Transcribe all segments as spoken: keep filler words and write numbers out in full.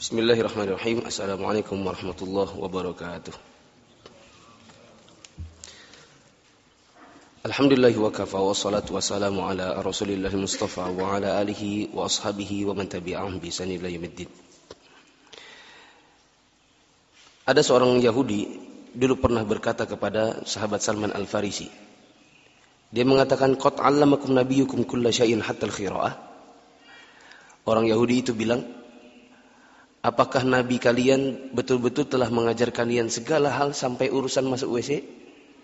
Bismillahirrahmanirrahim. Assalamualaikum warahmatullahi wabarakatuh. Alhamdulillah wa kafa wa salatu wassalamu ala rasulillahil mustafa wa ala alihi wa ashabihi wa man tabi'ahum bi ihsan ila yaumiddin. Ada seorang Yahudi dulu pernah berkata kepada sahabat Salman Al-Farisi. Dia mengatakan, qad 'allamakum nabiyyukum kulla syai'in hatta al-khira'ah. Orang Yahudi itu bilang, apakah Nabi kalian betul-betul telah mengajar kalian segala hal sampai urusan masuk W C?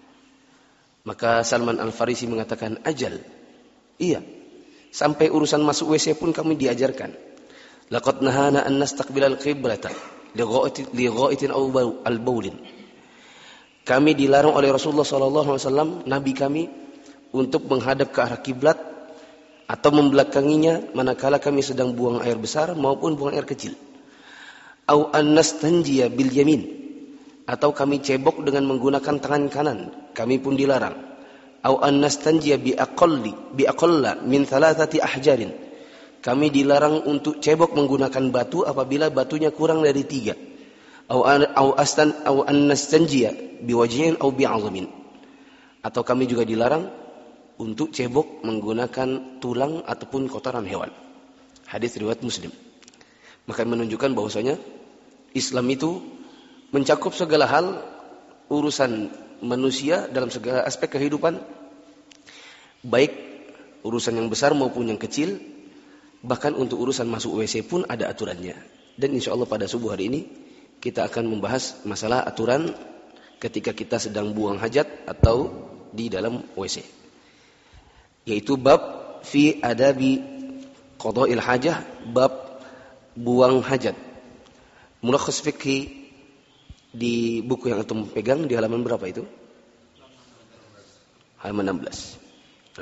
Maka Salman Al-Farisi mengatakan, ajal. Iya, sampai urusan masuk W C pun kami diajarkan. Laqad nahana an nastaqbilal qiblata li ghaitin aw al-baulin. Kami dilarang oleh Rasulullah sallallahu alaihi wasallam, nabi kami, untuk menghadap ke arah kiblat atau membelakanginya manakala kami sedang buang air besar maupun buang air kecil. Au an-nastanjiya bil yamin, atau kami cebok dengan menggunakan tangan kanan, kami pun dilarang. Au an-nastanjiya bi aqalli bi aqalla min thalathati ahjarin, kami dilarang untuk cebok menggunakan batu apabila batunya kurang dari tiga. Au au astan au an-nastanjiya bi wajhin au bi 'azmin, atau kami juga dilarang untuk cebok menggunakan tulang ataupun kotoran hewan. Hadis riwayat Muslim. Maka menunjukkan bahwasanya Islam itu mencakup segala hal urusan manusia dalam segala aspek kehidupan, baik urusan yang besar maupun yang kecil, bahkan untuk urusan masuk W C pun ada aturannya. Dan insya Allah pada subuh hari ini kita akan membahas masalah aturan ketika kita sedang buang hajat atau di dalam W C, yaitu bab fi adabi qada'il hajah, bab buang hajat. Mulakhas fikhi di buku yang antum pegang di halaman berapa itu? Halaman enam belas. Nah.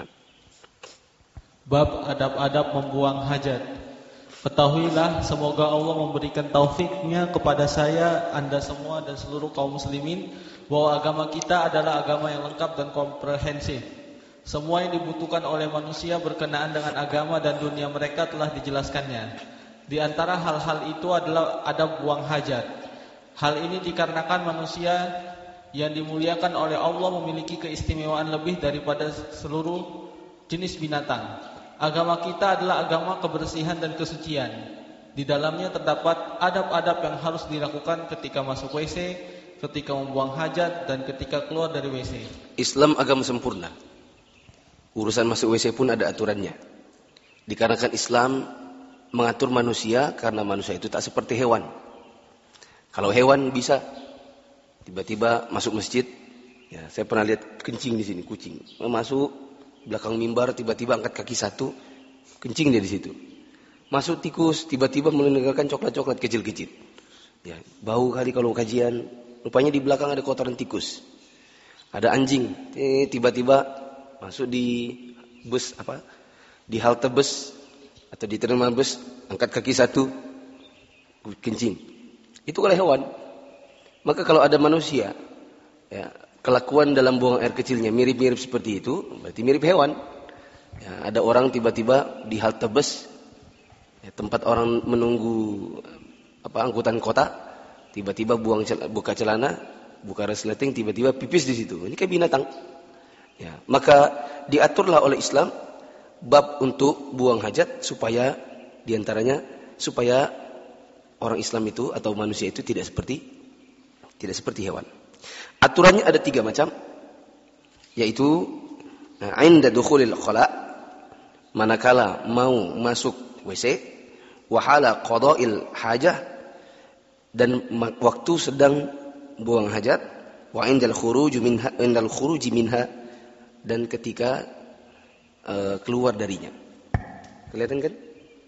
Bab adab-adab membuang hajat. Ketahuilah, semoga Allah memberikan taufiknya kepada saya, anda semua dan seluruh kaum muslimin, bahwa agama kita adalah agama yang lengkap dan komprehensif. Semua yang dibutuhkan oleh manusia berkenaan dengan agama dan dunia mereka telah dijelaskannya. Di antara hal-hal itu adalah adab buang hajat. Hal ini dikarenakan manusia yang dimuliakan oleh Allah memiliki keistimewaan lebih daripada seluruh jenis binatang. Agama kita adalah agama kebersihan dan kesucian. Di dalamnya terdapat adab-adab yang harus dilakukan ketika masuk W C, ketika membuang hajat, dan ketika keluar dari W C. Islam agama sempurna. Urusan masuk W C pun ada aturannya. Dikarenakan Islam mengatur manusia karena manusia itu tak seperti hewan. Kalau hewan bisa tiba-tiba masuk masjid, ya saya pernah lihat kencing di sini, kucing masuk belakang mimbar, tiba-tiba angkat kaki satu, kencing dia di situ. Masuk tikus, tiba-tiba meninggalkan coklat-coklat kecil-kecil. Ya, bau kali kalau kajian. Rupanya di belakang ada kotoran tikus. Ada anjing, eh, tiba-tiba masuk di bus apa? Di halte bus atau di terminal bus, angkat kaki satu, kencing. Itu kalau hewan. Maka kalau ada manusia, ya, kelakuan dalam buang air kecilnya mirip-mirip seperti itu, berarti mirip hewan. Ya, ada orang tiba-tiba di halte bus, ya, tempat orang menunggu apa angkutan kota, tiba-tiba buang buka celana, buka resleting, tiba-tiba pipis di situ. Ini kayak binatang. Ya, maka diaturlah oleh Islam bab untuk buang hajat supaya diantaranya supaya orang Islam itu atau manusia itu tidak seperti tidak seperti hewan. Aturannya ada tiga macam, yaitu inda dukhulil khala, manakala mau masuk W C, wahala qada'il hajah, dan waktu sedang buang hajat, wa indal khuruj minha, indal khuruj minha, dan ketika uh, keluar darinya. Kelihatan kan?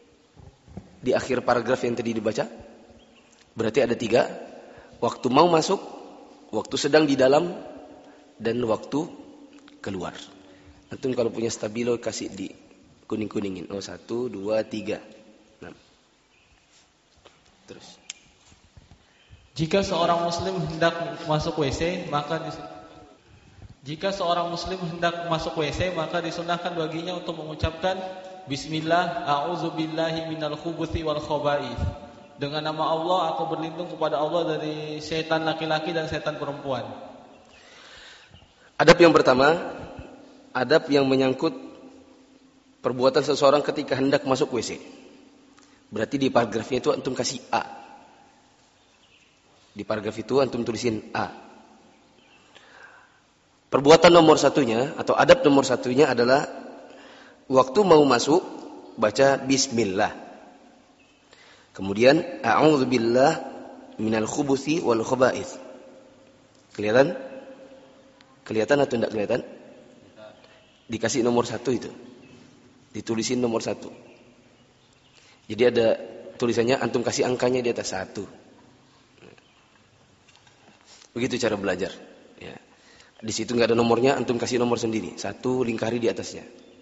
Di akhir paragraf yang tadi dibaca, berarti ada tiga: waktu mau masuk, waktu sedang di dalam, dan waktu keluar. Antum kalau punya stabilo kasih di kuning-kuningin. Oh, satu, dua, tiga. Nah. Terus. Jika seorang muslim hendak masuk W C, maka dis... Jika seorang muslim hendak masuk W C, maka disunahkan baginya untuk mengucapkan Bismillah, a'udzubillahi minal khubuthi wal khaba'ith. Dengan nama Allah aku berlindung kepada Allah dari setan laki-laki dan setan perempuan. Adab yang pertama, adab yang menyangkut perbuatan seseorang ketika hendak masuk W C. Berarti di paragrafnya itu antum kasih A. Di paragraf itu antum tulisin A. Perbuatan nomor satunya atau adab nomor satunya adalah waktu mau masuk baca bismillah. Kemudian a'udzubillah minal khubuthi wal khaba'ith. Kelihatan? Kelihatan atau tidak kelihatan? Dikasih nomor satu itu. Ditulisin nomor satu. Jadi ada tulisannya antum kasih angkanya di atas satu. Begitu cara belajar. Ya. Di situ nggak ada nomornya, antum kasih nomor sendiri. Satu lingkari di atasnya.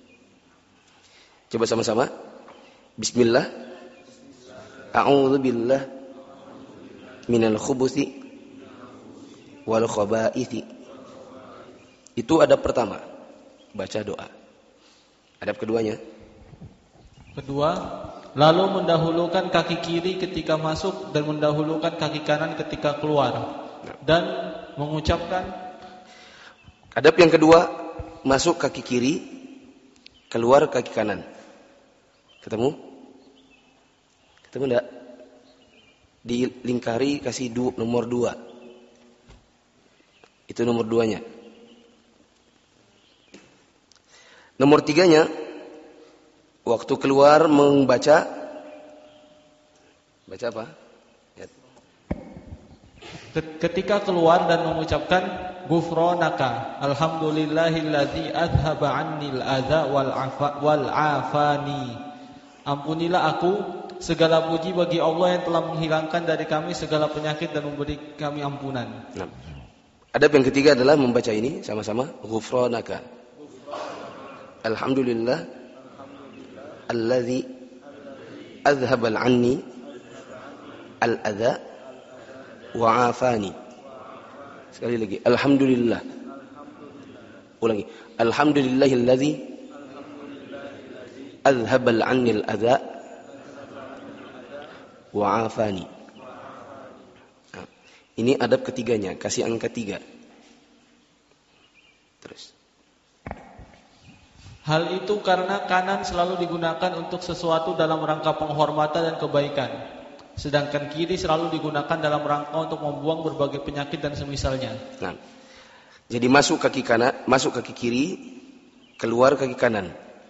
Coba sama-sama. Bismillah. A'udzubillah minal khubuthi wal khaba'ithi. Itu adab pertama. Baca doa. Adab keduanya. Kedua, lalu mendahulukan kaki kiri ketika masuk dan mendahulukan kaki kanan ketika keluar. Dan mengucapkan. Adab yang kedua, masuk kaki kiri, keluar kaki kanan. Ketemu? Ketemu enggak? Dilingkari kasih du, nomor dua. Itu nomor duanya. Nomor tiganya, waktu keluar membaca, baca apa? Ya. Ketika keluar dan mengucapkan Ghufranaka alhamdulillahilladzi adhaba 'annil adza wal afa wal afani. Ampunilah aku, segala puji bagi Allah yang telah menghilangkan dari kami segala penyakit dan memberi kami ampunan. Nah. Adab yang ketiga adalah membaca ini sama-sama. Ghufranaka. Alhamdulillah alladzi adhaba 'anni al-adza wa afani. Sekali lagi. Alhamdulillah. Ulangi. Alhamdulillahilladzi adhaba 'anni al-adza wa afani. Nah, ini adab ketiganya, kasih angka tiga. Terus. Hal itu karena kanan selalu digunakan untuk sesuatu dalam rangka penghormatan dan kebaikan, sedangkan kiri selalu digunakan dalam rangka untuk membuang berbagai penyakit dan semisalnya. Nah, jadi masuk kaki kanan, masuk kaki kiri, keluar kaki kanan.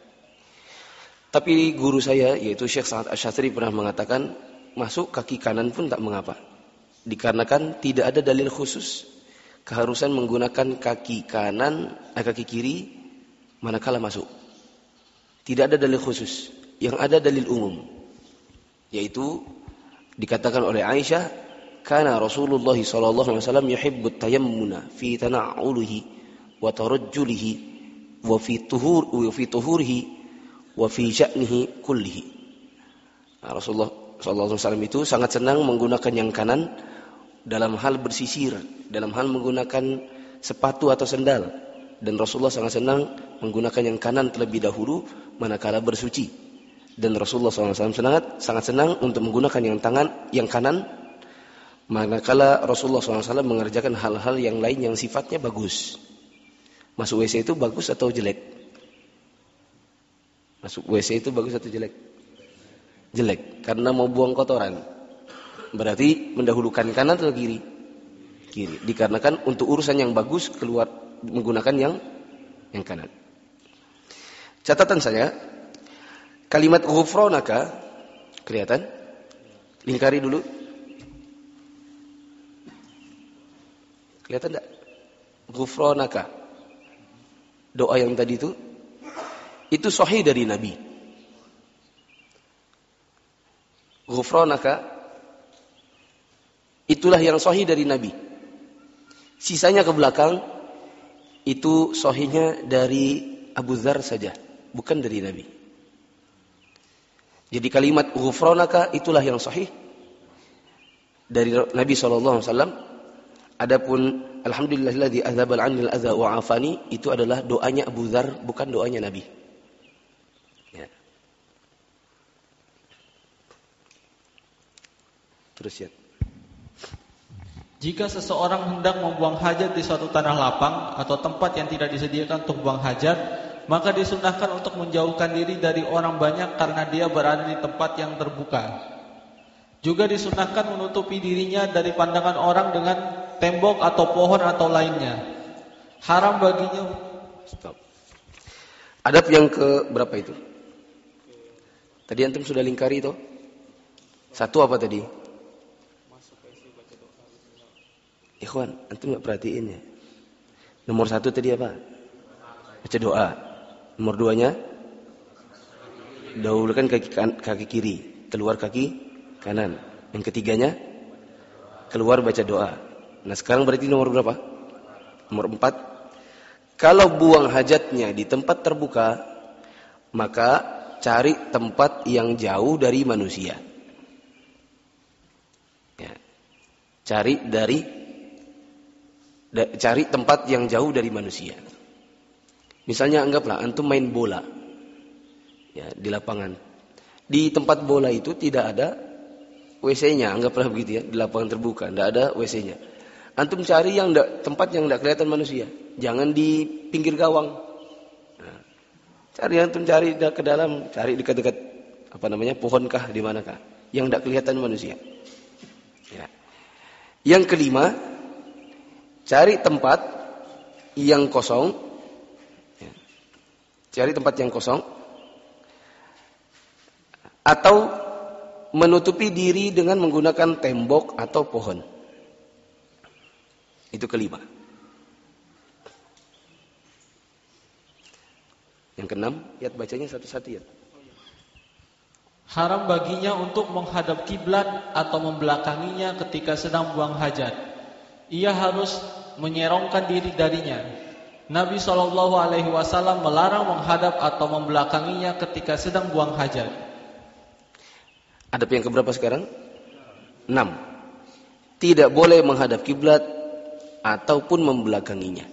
Tapi guru saya yaitu Syekh Sa'ad Asy-Syadzili pernah mengatakan masuk kaki kanan pun tak mengapa. Dikarenakan tidak ada dalil khusus keharusan menggunakan kaki kanan, eh, kaki kiri manakala masuk. Tidak ada dalil khusus. Yang ada dalil umum. Yaitu dikatakan oleh Aisyah, kana Rasulullah sallallahu alaihi wasallam yuhibbut tayammuna fi tana'uluhi wa tarajjulihi wa fi tuhur wa fi tuhurihi wa fi sya'nihi kullihi. Nah, Rasulullah sallallahu alaihi wasallam itu sangat senang menggunakan yang kanan dalam hal bersisir, dalam hal menggunakan sepatu atau sendal. Dan Rasulullah sangat senang menggunakan yang kanan terlebih dahulu manakala bersuci. Dan Rasulullah sallallahu alaihi wasallam sangat, sangat senang untuk menggunakan yang tangan, yang kanan manakala Rasulullah sallallahu alaihi wasallam mengerjakan hal-hal yang lain yang sifatnya bagus. Masuk W C itu bagus atau jelek? Masuk W C itu bagus atau jelek? Jelek, karena mau buang kotoran. Berarti mendahulukan kanan atau kiri? Kiri. Dikarenakan untuk urusan yang bagus keluar menggunakan yang yang kanan. Catatan saya, kalimat ghufranaka kelihatan? Lingkari dulu. Kelihatan enggak? Ghufranaka. Doa yang tadi itu itu sahih dari Nabi. Ghufranaka itulah yang sahih dari Nabi. Sisanya ke belakang itu sahihnya dari Abu Dzar saja, bukan dari Nabi. Jadi kalimat ghufranaka itulah yang sahih dari Nabi sallallahu alaihi wasallam. Adapun alhamdulillahilladzi adzaba 'anil adza wa 'afani itu adalah doanya Abu Dzar, bukan doanya Nabi. Ya. Terus ya. Jika seseorang hendak membuang hajat di suatu tanah lapang atau tempat yang tidak disediakan untuk buang hajat, maka disunahkan untuk menjauhkan diri dari orang banyak karena dia berada di tempat yang terbuka. Juga disunahkan menutupi dirinya dari pandangan orang dengan tembok atau pohon atau lainnya. Haram baginya. Stop. Adab yang ke berapa itu? Tadi antum sudah lingkari itu? Satu apa tadi? Ikhwan, antum enggak perhatiin ya. Nomor satu tadi apa? Baca doa. Nomor duanya, dahulukan kaki, kaki kiri, keluar kaki kanan. Yang ketiganya, keluar baca doa. Nah sekarang berarti nomor berapa? Nomor empat. Kalau buang hajatnya di tempat terbuka, maka cari tempat yang jauh dari manusia. Ya. Cari dari Cari tempat yang jauh dari manusia. Misalnya anggaplah antum main bola ya, di lapangan. Di tempat bola itu tidak ada W C-nya, anggaplah begitu ya, di lapangan terbuka, tidak ada W C-nya. Antum cari yang enggak, tempat yang tidak kelihatan manusia. Jangan di pinggir gawang. Nah, cari antum cari ke dalam, cari dekat-dekat apa namanya pohonkah di manakah yang tidak kelihatan manusia. Ya. Yang kelima, cari tempat yang kosong, ya. Cari tempat yang kosong, atau menutupi diri dengan menggunakan tembok atau pohon. Itu kelima. Yang keenam, lihat bacanya satu-satu ya. Haram baginya untuk menghadap kiblat atau membelakanginya ketika sedang buang hajat. Ia harus menyerongkan diri darinya. Nabi shallallahu alaihi wasallam melarang menghadap atau membelakanginya ketika sedang buang hajat. Adab yang keberapa sekarang? Enam. Tidak boleh menghadap kiblat ataupun membelakanginya.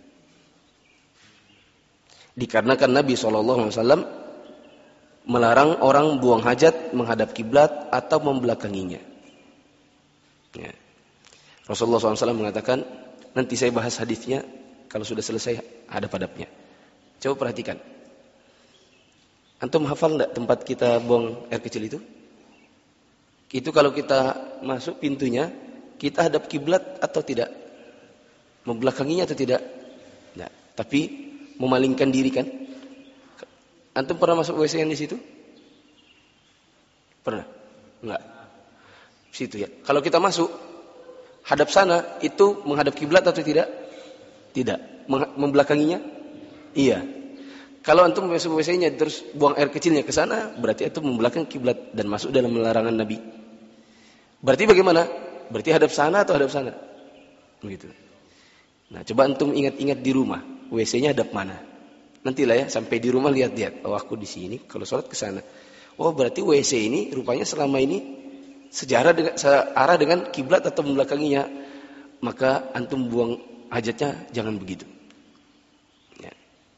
Dikarenakan Nabi shallallahu alaihi wasallam melarang orang buang hajat menghadap kiblat atau membelakanginya. Ya. Rasulullah shallallahu alaihi wasallam mengatakan, nanti saya bahas hadisnya kalau sudah selesai adab-adabnya. Coba perhatikan. Antum hafal enggak tempat kita buang air kecil itu? Itu kalau kita masuk pintunya, kita hadap kiblat atau tidak? Membelakanginya atau tidak? Nah, tapi memalingkan diri kan? Antum pernah masuk W C yang di situ? Pernah? Enggak. Situ ya. Kalau kita masuk hadap sana, itu menghadap kiblat atau tidak? Tidak. Membelakanginya? Iya. Kalau antum masuk W C-nya terus buang air kecilnya ke sana, berarti itu membelakangi kiblat dan masuk dalam larangan Nabi. Berarti bagaimana? Berarti hadap sana atau hadap sana? Begitu. Nah, coba antum ingat-ingat di rumah, W C-nya hadap mana? Nantilah ya, sampai di rumah lihat-lihat. Oh, aku di sini, kalau sholat ke sana. Oh, berarti W C ini rupanya selama ini sejarah dengan searah dengan kiblat atau membelakanginya, maka antum buang hajatnya jangan begitu. Ya.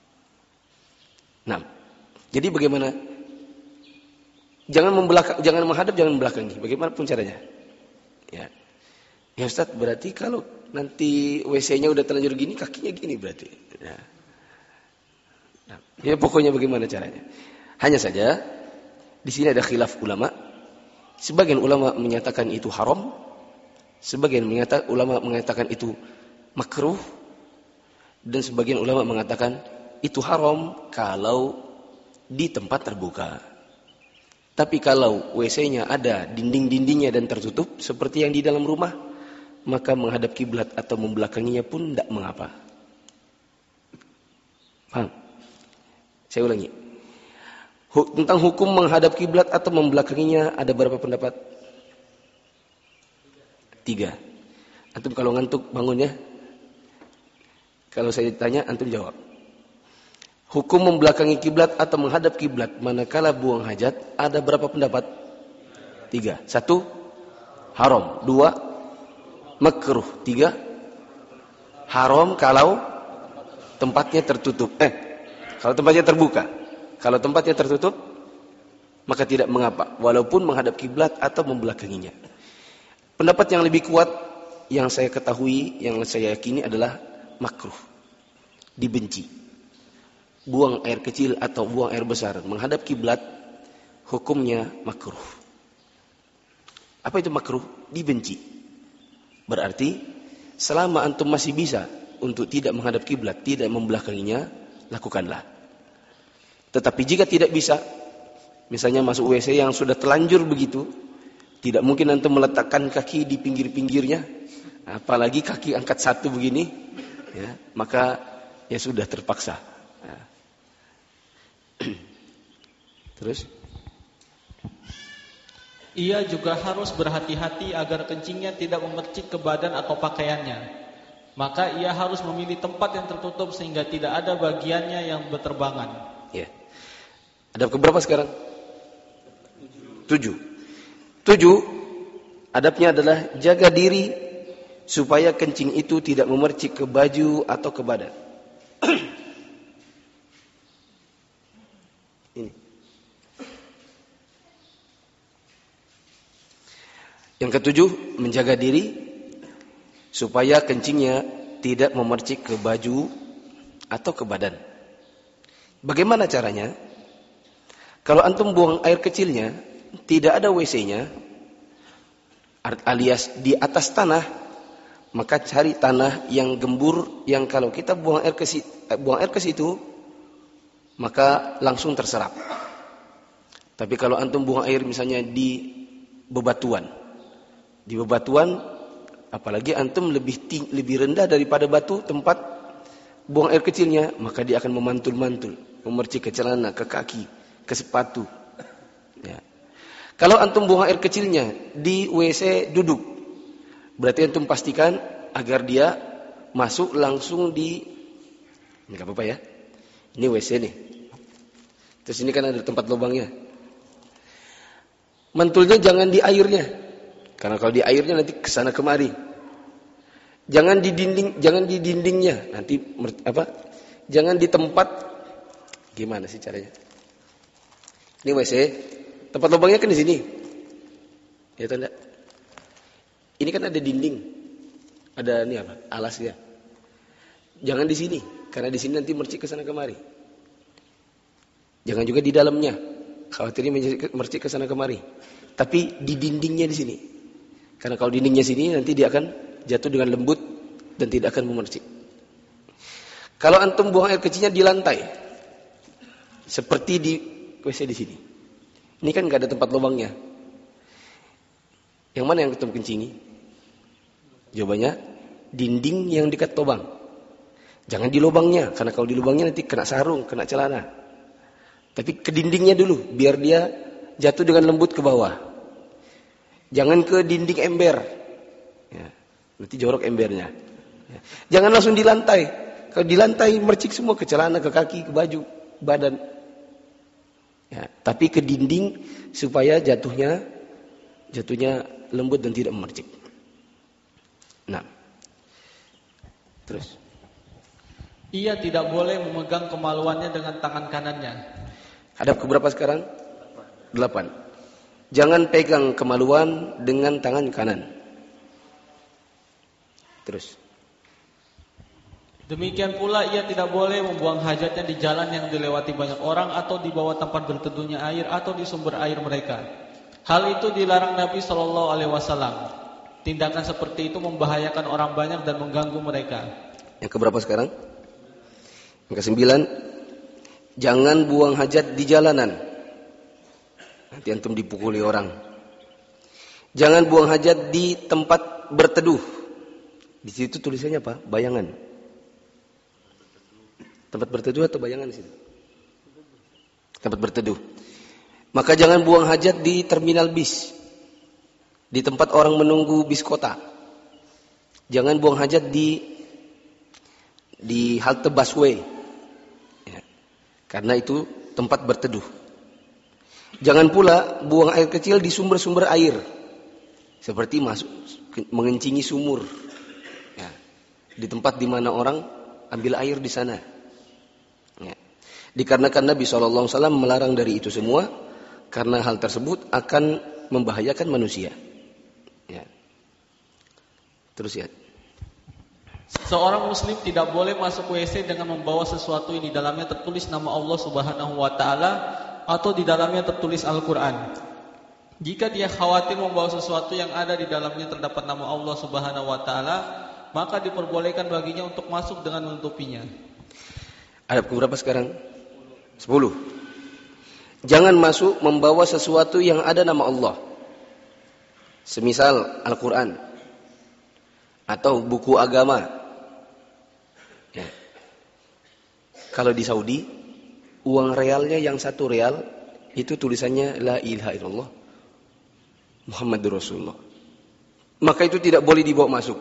Nah, jadi bagaimana? Jangan membelakang, jangan menghadap, jangan membelakangi. Bagaimanapun caranya. Ya, ya Ustaz, berarti kalau nanti W C-nya udah terlanjur gini, kakinya gini berarti. Ya. Nah, ya pokoknya bagaimana caranya? Hanya saja di sini ada khilaf ulama. Sebagian ulama menyatakan itu haram, sebagian menyatakan, ulama mengatakan itu makruh, dan sebagian ulama mengatakan itu haram kalau di tempat terbuka. Tapi kalau W C-nya ada dinding-dindingnya dan tertutup seperti yang di dalam rumah, maka menghadap kiblat atau membelakanginya pun tidak mengapa. Paham? Saya ulangi. Tentang hukum menghadap kiblat atau membelakanginya ada berapa pendapat? Tiga. Antum kalau ngantuk bangun ya. Kalau saya ditanya antum jawab. Hukum membelakangi kiblat atau menghadap kiblat manakala buang hajat ada berapa pendapat? Tiga. Satu, haram. Dua, makruh. Tiga, haram kalau tempatnya tertutup. Eh, kalau tempatnya terbuka. Kalau tempatnya tertutup, maka tidak mengapa, walaupun menghadap kiblat atau membelakanginya. Pendapat yang lebih kuat yang saya ketahui, yang saya yakini adalah makruh, dibenci. Buang air kecil atau buang air besar menghadap kiblat, hukumnya makruh. Apa itu makruh? Dibenci. Berarti selama antum masih bisa untuk tidak menghadap kiblat, tidak membelakanginya, lakukanlah. Tetapi jika tidak bisa, misalnya masuk W C yang sudah telanjur begitu, tidak mungkin antum meletakkan kaki di pinggir-pinggirnya, apalagi kaki angkat satu begini, ya, maka ya sudah terpaksa. Ya. Terus? Ia juga harus berhati-hati agar kencingnya tidak memercik ke badan atau pakaiannya. Maka ia harus memilih tempat yang tertutup sehingga tidak ada bagiannya yang berterbangan. Ya. Ada keberapa sekarang? Tujuh. Tujuh. Adabnya adalah jaga diri supaya kencing itu tidak memercik ke baju atau ke badan. Ini. Yang ketujuh, menjaga diri supaya kencingnya tidak memercik ke baju atau ke badan. Bagaimana caranya? Kalau antum buang air kecilnya, tidak ada W C-nya, alias di atas tanah, maka cari tanah yang gembur, yang kalau kita buang air ke situ, buang air ke situ, maka langsung terserap. Tapi kalau antum buang air misalnya di bebatuan, di bebatuan, apalagi antum lebih tinggi, lebih rendah daripada batu tempat buang air kecilnya, maka dia akan memantul-mantul, memercik ke celana, ke kaki, ke sepatu. Ya. Kalau antum buang air kecilnya di W C duduk, berarti antum pastikan agar dia masuk langsung di, ini gak apa-apa ya, ini W C nih. Terus ini kan ada tempat lubangnya. Mantulnya jangan di airnya. Karena kalau di airnya nanti kesana kemari. Jangan di dinding, jangan di dindingnya. Nanti apa? Jangan di tempat. Gimana sih caranya? Ini W C. Tempat lubangnya kan di sini. Ya tanda. Ini kan ada dinding. Ada ini apa? Alasnya. Jangan di sini, karena di sini nanti mercik kesana kemari. Jangan juga di dalamnya. Khawatirnya mercik kesana kemari. Tapi di dindingnya di sini. Karena kalau dindingnya sini nanti dia akan jatuh dengan lembut dan tidak akan memercik. Kalau antum buang air kecilnya di lantai, seperti di W C di sini. Ini kan nggak ada tempat lubangnya. Yang mana yang antum kencingi? Jawabannya dinding yang dekat lubang. Jangan di lubangnya, karena kalau di lubangnya nanti kena sarung, kena celana. Tapi ke dindingnya dulu, biar dia jatuh dengan lembut ke bawah. Jangan ke dinding ember, ya, nanti jorok embernya. Ya. Jangan langsung di lantai. Kalau di lantai mercik semua ke celana, ke kaki, ke baju, badan. Ya, tapi ke dinding supaya jatuhnya jatuhnya lembut dan tidak memercik. Nah, terus. Ia tidak boleh memegang kemaluannya dengan tangan kanannya. Hadap ke berapa sekarang? Delapan. Jangan pegang kemaluan dengan tangan kanan. Terus. Demikian pula ia tidak boleh membuang hajatnya di jalan yang dilewati banyak orang atau di bawah tempat berteduhnya air atau di sumber air mereka. Hal itu dilarang Nabi shallallahu alaihi wasallam. Tindakan seperti itu membahayakan orang banyak dan mengganggu mereka. Yang keberapa sekarang? Yang kesembilan. Jangan buang hajat di jalanan. Nanti antum dipukuli orang. Jangan buang hajat di tempat berteduh. Di situ tulisannya apa? Bayangan. Tempat berteduh atau bayangan di situ? Tempat berteduh. Maka jangan buang hajat di terminal bis. Di tempat orang menunggu bis kota. Jangan buang hajat di di halte busway. Ya. Karena itu tempat berteduh. Jangan pula buang air kecil di sumber-sumber air. Seperti masuk mengencingi sumur. Ya. Di tempat di mana orang ambil air di sana. Ya. Dikarenakan Nabi shallallahu alaihi wasallam melarang dari itu semua. Karena hal tersebut akan membahayakan manusia. Ya. Terus ya. Seorang muslim tidak boleh masuk W C dengan membawa sesuatu yang di dalamnya tertulis nama Allah Subhanahu wa taala atau di dalamnya tertulis Al-Qur'an. Jika dia khawatir membawa sesuatu yang ada di dalamnya terdapat nama Allah Subhanahu wa taala, maka diperbolehkan baginya untuk masuk dengan menutupinya. Adab keberapa sekarang? Sepuluh. Jangan masuk membawa sesuatu yang ada nama Allah. Semisal Al-Quran atau buku agama. Ya. Kalau di Saudi, uang realnya yang satu real itu tulisannya La ilaha illallah Muhammadur Rasulullah. Maka itu tidak boleh dibawa masuk.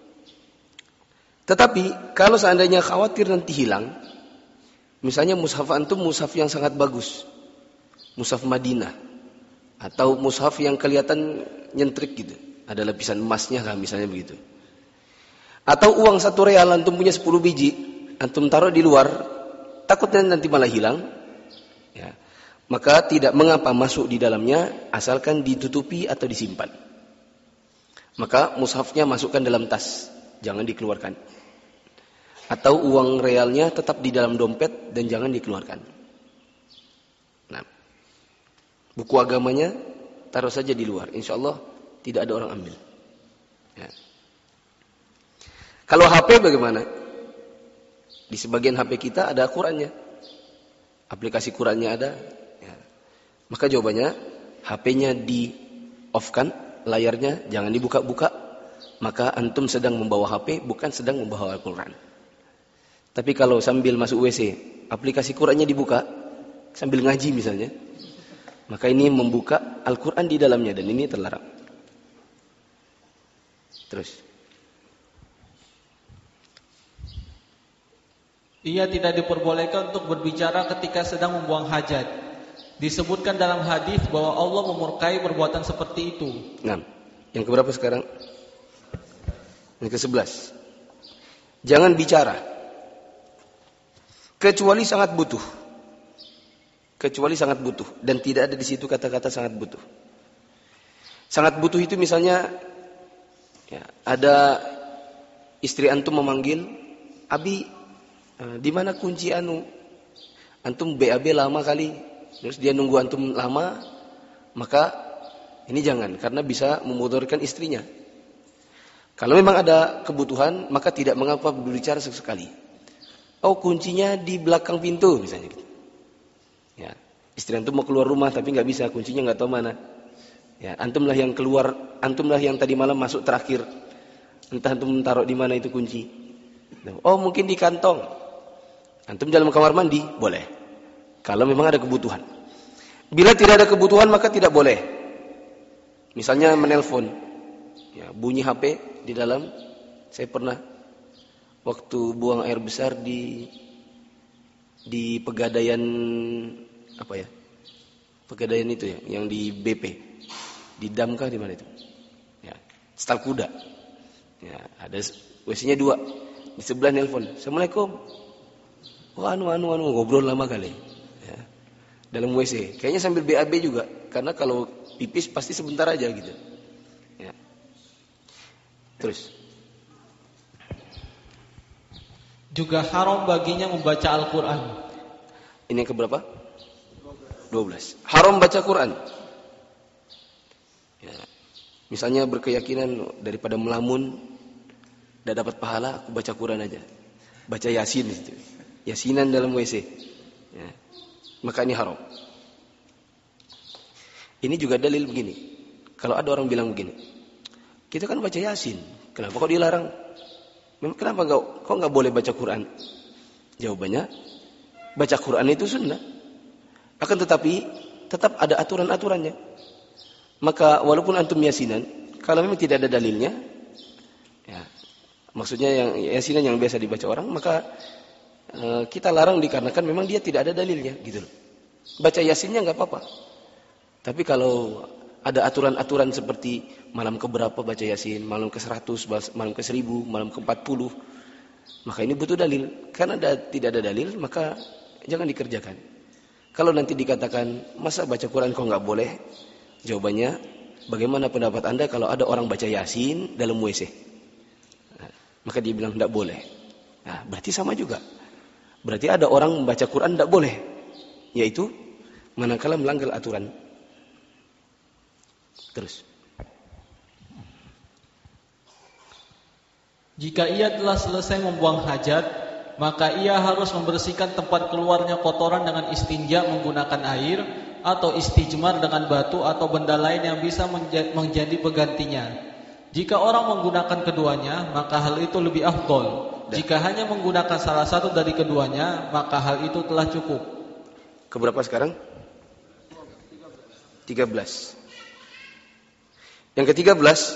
Tetapi kalau seandainya khawatir nanti hilang, misalnya mushaf antum mushaf yang sangat bagus, mushaf Madinah, atau mushaf yang kelihatan nyentrik gitu, ada lapisan emasnya kan, misalnya begitu. Atau uang satu real antum punya sepuluh biji, antum taruh di luar, takutnya nanti malah hilang. Ya. Maka tidak mengapa masuk di dalamnya, asalkan ditutupi atau disimpan. Maka mushafnya masukkan dalam tas, jangan dikeluarkan. Atau uang realnya tetap di dalam dompet dan jangan dikeluarkan. Nah, buku agamanya taruh saja di luar, insya Allah tidak ada orang ambil. Ya. Kalau H P bagaimana? Di sebagian H P kita ada Qurannya, aplikasi Qurannya ada. Ya. Maka jawabannya, H P-nya di off-kan, layarnya jangan dibuka-buka. Maka antum sedang membawa H P, bukan sedang membawa Al-Quran. Tapi kalau sambil masuk W C, aplikasi Qurannya dibuka, sambil ngaji misalnya, maka ini membuka Al-Quran di dalamnya, dan ini terlarang. Terus. Ia tidak diperbolehkan untuk berbicara ketika sedang membuang hajat. Disebutkan dalam hadis bahwa Allah memurkai perbuatan seperti itu. Nah, yang keberapa sekarang? Yang ke sebelas. Jangan bicara kecuali sangat butuh. Kecuali sangat butuh, dan tidak ada di situ kata-kata sangat butuh. Sangat butuh itu misalnya, ya, ada istri antum memanggil, Abi, di mana kunci anu? Antum B A B lama kali, terus dia nunggu antum lama, maka ini jangan, karena bisa memudaratkan istrinya. Kalau memang ada kebutuhan, maka tidak mengapa berbicara sesekali. Oh, kuncinya di belakang pintu misalnya gitu. Ya, istri antum mau keluar rumah tapi nggak bisa, kuncinya nggak tahu mana. Ya, antumlah yang keluar, antumlah yang tadi malam masuk terakhir. Entah antum taruh di mana itu kunci. Oh, mungkin di kantong. Antum dalam kamar mandi, boleh. Kalau memang ada kebutuhan. Bila tidak ada kebutuhan, maka tidak boleh. Misalnya menelpon, ya, bunyi H P di dalam. Saya pernah waktu buang air besar di di Pegadaian apa ya? Pegadaian itu ya, yang di B P, di Damkah di mana itu? Ya, Stal Kuda. Ya, ada W C-nya dua. Di sebelah nelpon, Assalamualaikum. Oh, anu anu anu ngobrol lama kali. Ya. Dalam W C, kayaknya sambil B A B juga, karena kalau pipis pasti sebentar aja gitu. Ya. Terus. Juga haram baginya membaca Al-Quran. Ini yang keberapa? dua belas. Haram baca Quran. Ya. Misalnya berkeyakinan daripada melamun, tidak dapat pahala, aku baca Quran aja. Baca Yasin gitu. Yasinan dalam W C. Ya. Maka ini haram. Ini juga dalil begini. Kalau ada orang bilang begini, kita kan baca Yasin, kenapa kok dilarang? Kenapa kok kok nggak boleh baca Quran? Jawabannya, baca Quran itu sunnah. Akan tetapi tetap ada aturan-aturannya. Maka walaupun antum Yasinan, kalau memang tidak ada dalilnya, ya, maksudnya yang Yasinan yang biasa dibaca orang, maka e, kita larang dikarenakan memang dia tidak ada dalilnya, gitu loh. Baca Yasinnya nggak apa-apa. Tapi kalau ada aturan-aturan seperti malam keberapa baca Yasin, malam ke seratus, malam ke seribu, malam ke empat puluh, maka ini butuh dalil. Karena ada, tidak ada dalil, maka jangan dikerjakan. Kalau nanti dikatakan, masa baca Quran kok nggak boleh? Jawabannya, bagaimana pendapat Anda kalau ada orang baca Yasin dalam W C? Maka dia bilang tidak boleh. Nah, berarti sama juga. Berarti ada orang membaca Quran tidak boleh. Yaitu manakala melanggar aturan. Terus. Jika ia telah selesai membuang hajat, maka ia harus membersihkan tempat keluarnya kotoran dengan istinja menggunakan air, atau istijmar dengan batu atau benda lain yang bisa menjadi penggantinya. Jika orang menggunakan keduanya, maka hal itu lebih afdol. Jika hanya menggunakan salah satu dari keduanya, maka hal itu telah cukup. Keberapa sekarang? tiga belas. Yang ketiga belas,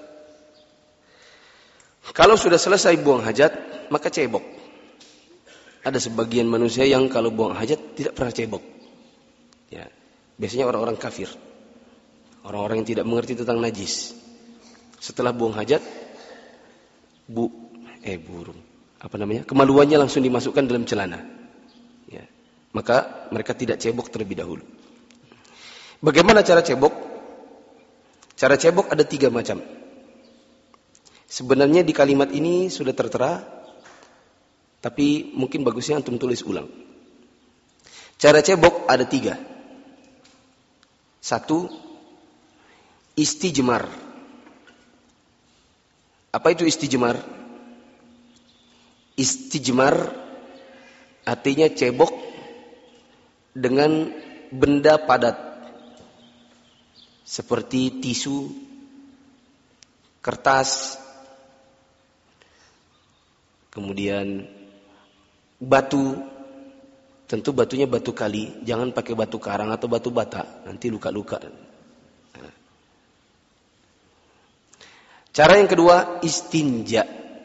kalau sudah selesai buang hajat, maka cebok. Ada sebagian manusia yang kalau buang hajat tidak pernah cebok. Ya, biasanya orang-orang kafir, orang-orang yang tidak mengerti tentang najis. Setelah buang hajat, bu, eh burung, apa namanya? Kemaluannya langsung dimasukkan dalam celana. Ya, maka mereka tidak cebok terlebih dahulu. Bagaimana cara cebok? Cara cebok ada tiga macam. Sebenarnya di kalimat ini sudah tertera, tapi mungkin bagusnya antum tulis ulang. Cara cebok ada tiga. Satu, istijmar. Apa itu istijmar? Istijmar artinya cebok dengan benda padat seperti tisu, kertas, kemudian batu. Tentu batunya batu kali, jangan pakai batu karang atau batu bata, nanti luka-luka. Cara yang kedua, istinja.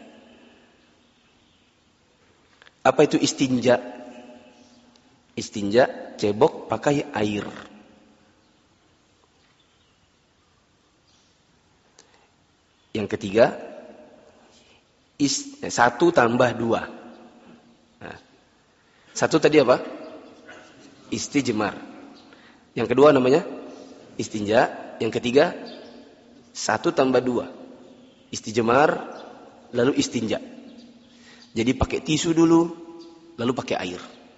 Apa itu istinja? Istinja, cebok pakai air. Yang ketiga, is, satu tambah dua. Nah, satu tadi apa? Istijmar. Yang kedua namanya istinja. Yang ketiga, satu tambah dua. Istijmar, lalu istinja. Jadi pakai tisu dulu, lalu pakai air.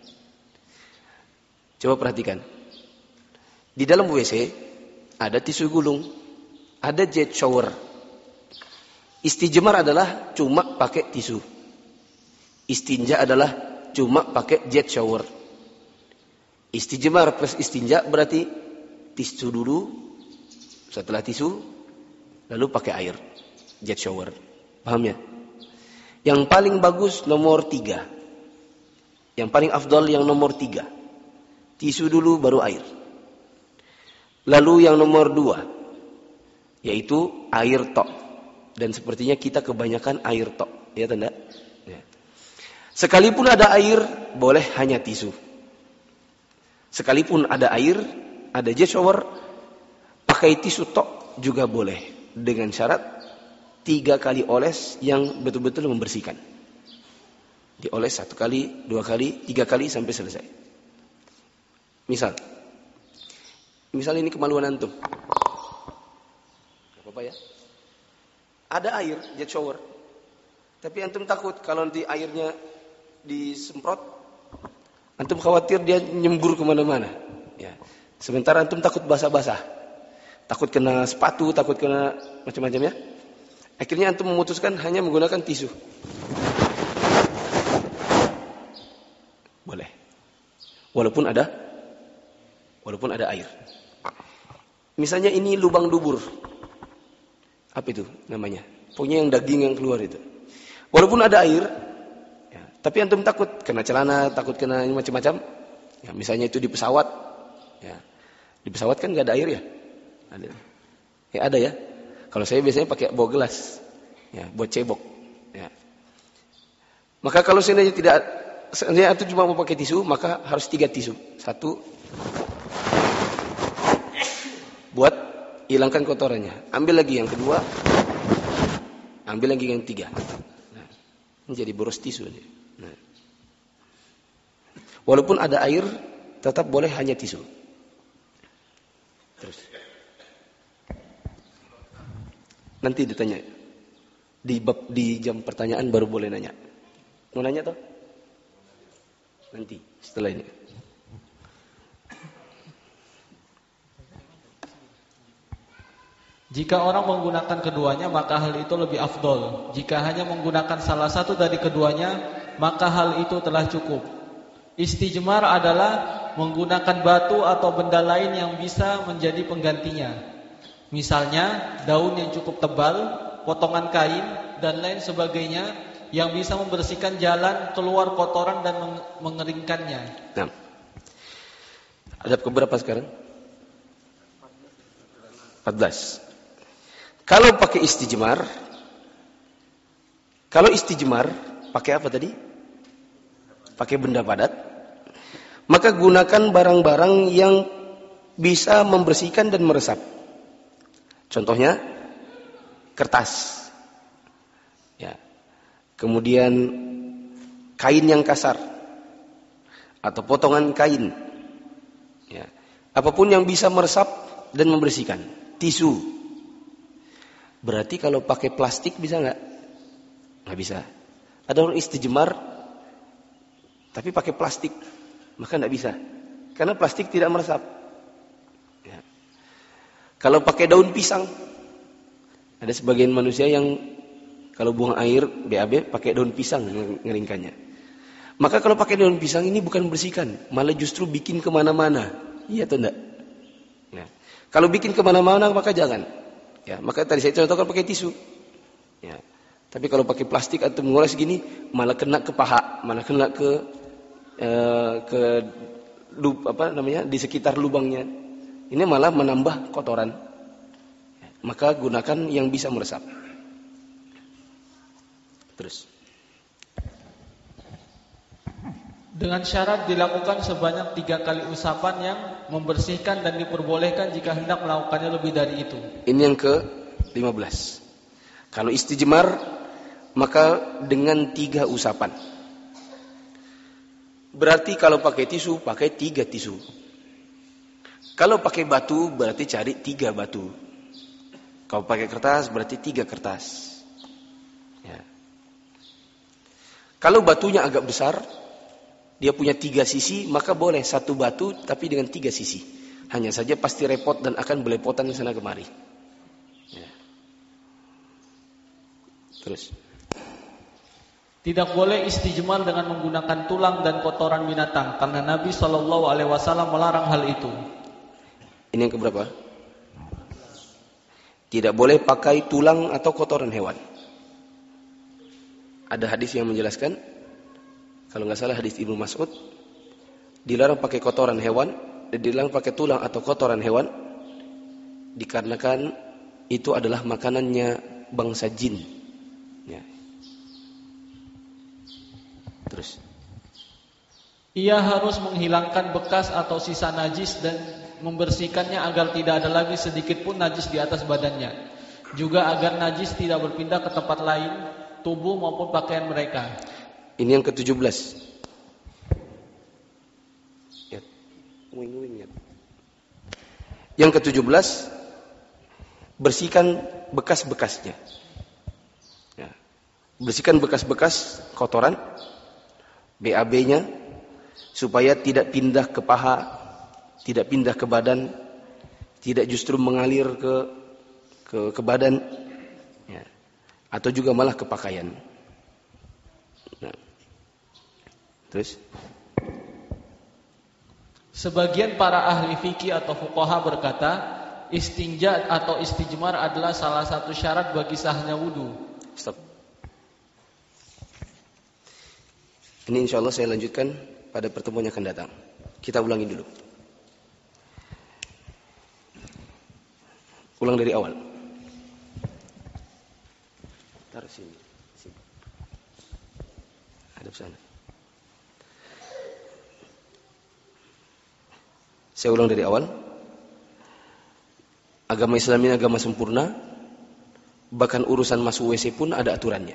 Coba perhatikan. Di dalam W C ada tisu gulung, ada jet shower. Istijmar adalah cuma pakai tisu. Istinja adalah cuma pakai jet shower. Istijmar plus istinja berarti tisu dulu, setelah tisu, lalu pakai air. Jet shower. Paham ya? Yang paling bagus nomor tiga. Yang paling afdal yang nomor tiga. Tisu dulu baru air. Lalu yang nomor dua, yaitu air tok. Dan sepertinya kita kebanyakan air tok. Ya tanda? Ya. Sekalipun ada air, boleh hanya tisu. Sekalipun ada air, ada jet shower, pakai tisu tok juga boleh. Dengan syarat tiga kali oles yang betul-betul membersihkan. Dioles satu kali, dua kali, tiga kali sampai selesai. Misal, misal ini kemaluan antum. Gak apa-apa ya. Ada air, jet shower. Tapi antum takut kalau nanti airnya disemprot, antum khawatir dia nyembur kemana-mana. Ya. Sementara antum takut basah-basah, takut kena sepatu, takut kena macam-macam ya. Akhirnya antum memutuskan hanya menggunakan tisu. Boleh. Walaupun ada walaupun ada air. Misalnya ini lubang dubur. Apa itu namanya? Pokoknya yang daging yang keluar itu. Walaupun ada air, ya, tapi antum takut kena celana, takut kena macam-macam. Ya, misalnya itu di pesawat. Ya. Di pesawat kan enggak ada air ya? Ada. Ya ada ya. Kalau saya biasanya pakai bawa gelas, ya, buat cebok. Ya. Maka kalau seandainya tidak, seandainya itu cuma mau pakai tisu, maka harus tiga tisu. Satu, buat hilangkan kotorannya. Ambil lagi yang kedua, ambil lagi yang tiga. Nah, ini jadi boros tisu. Nah. Walaupun ada air, tetap boleh hanya tisu. Terus. Nanti ditanya. Di bab, di jam pertanyaan baru boleh nanya. Mau nanya toh? Nanti setelah ini. Jika orang menggunakan keduanya, maka hal itu lebih afdol. Jika hanya menggunakan salah satu dari keduanya, maka hal itu telah cukup. Istijmar adalah menggunakan batu atau benda lain yang bisa menjadi penggantinya. Misalnya, daun yang cukup tebal, potongan kain, dan lain sebagainya yang bisa membersihkan jalan keluar kotoran dan mengeringkannya. Nah, ada keberapa sekarang? empat belas. Kalau pakai istijmar, kalau istijmar pakai apa tadi? Pakai benda padat. Maka gunakan barang-barang yang bisa membersihkan dan meresap. Contohnya kertas. Ya. Kemudian kain yang kasar atau potongan kain. Ya. Apapun yang bisa meresap dan membersihkan. Tisu. Berarti kalau pakai plastik bisa nggak? Nggak bisa. Ada orang istijmar tapi pakai plastik, maka nggak bisa. Karena plastik tidak meresap. Ya. Kalau pakai daun pisang, ada sebagian manusia yang kalau buang air B A B pakai daun pisang ngeringkannya. Maka kalau pakai daun pisang ini bukan membersihkan, malah justru bikin kemana-mana. Iya atau enggak? Ya. Kalau bikin kemana-mana maka jangan. Ya, maka tadi saya contohkan pakai tisu. Ya. Tapi kalau pakai plastik atau menguras gini, malah kena ke paha, malah kena ke eh, ke lub, apa namanya di sekitar lubangnya. Ini malah menambah kotoran. Ya. Maka gunakan yang bisa meresap. Terus. Dengan syarat dilakukan sebanyak tiga kali usapan yang membersihkan dan diperbolehkan jika hendak melakukannya lebih dari itu. Ini yang ke lima belas. Kalau istijmar, maka dengan tiga usapan. Berarti kalau pakai tisu, pakai tiga tisu. Kalau pakai batu, berarti cari tiga batu. Kalau pakai kertas, berarti tiga kertas. Ya. Kalau batunya agak besar, dia punya tiga sisi, maka boleh satu batu tapi dengan tiga sisi. Hanya saja pasti repot dan akan belepotan di sana kemari. Ya. Terus. Tidak boleh istijmar dengan menggunakan tulang dan kotoran binatang, karena Nabi shallallahu alaihi wasallam melarang hal itu. Ini yang keberapa? Tidak boleh pakai tulang atau kotoran hewan. Ada hadis yang menjelaskan. Kalau nggak salah hadis Ibnu Mas'ud, dilarang pakai kotoran hewan, dilarang pakai tulang atau kotoran hewan, dikarenakan itu adalah makanannya bangsa jin. Ya. Terus. Ia harus menghilangkan bekas atau sisa najis dan membersihkannya agar tidak ada lagi sedikit pun najis di atas badannya. Juga agar najis tidak berpindah ke tempat lain, tubuh maupun pakaian mereka. Ini yang ketujuh belas. Ya. Yang ketujuh belas, bersihkan bekas-bekasnya. Ya. Bersihkan bekas-bekas kotoran, B A B-nya, supaya tidak pindah ke paha, tidak pindah ke badan, tidak justru mengalir ke ke, ke badan, ya. Atau juga malah ke pakaian. Nah. Terus? Sebagian para ahli fikih atau fuqaha berkata, istinja atau istijmar adalah salah satu syarat bagi sahnya wudu. Stop. Ini insya Allah saya lanjutkan pada pertemuan yang akan datang. Kita ulangi dulu. Ulang dari awal. Taruh sini. Sini. Hadap sana. Saya ulang dari awal. Agama Islam ini agama sempurna. Bahkan urusan masuk W C pun ada aturannya.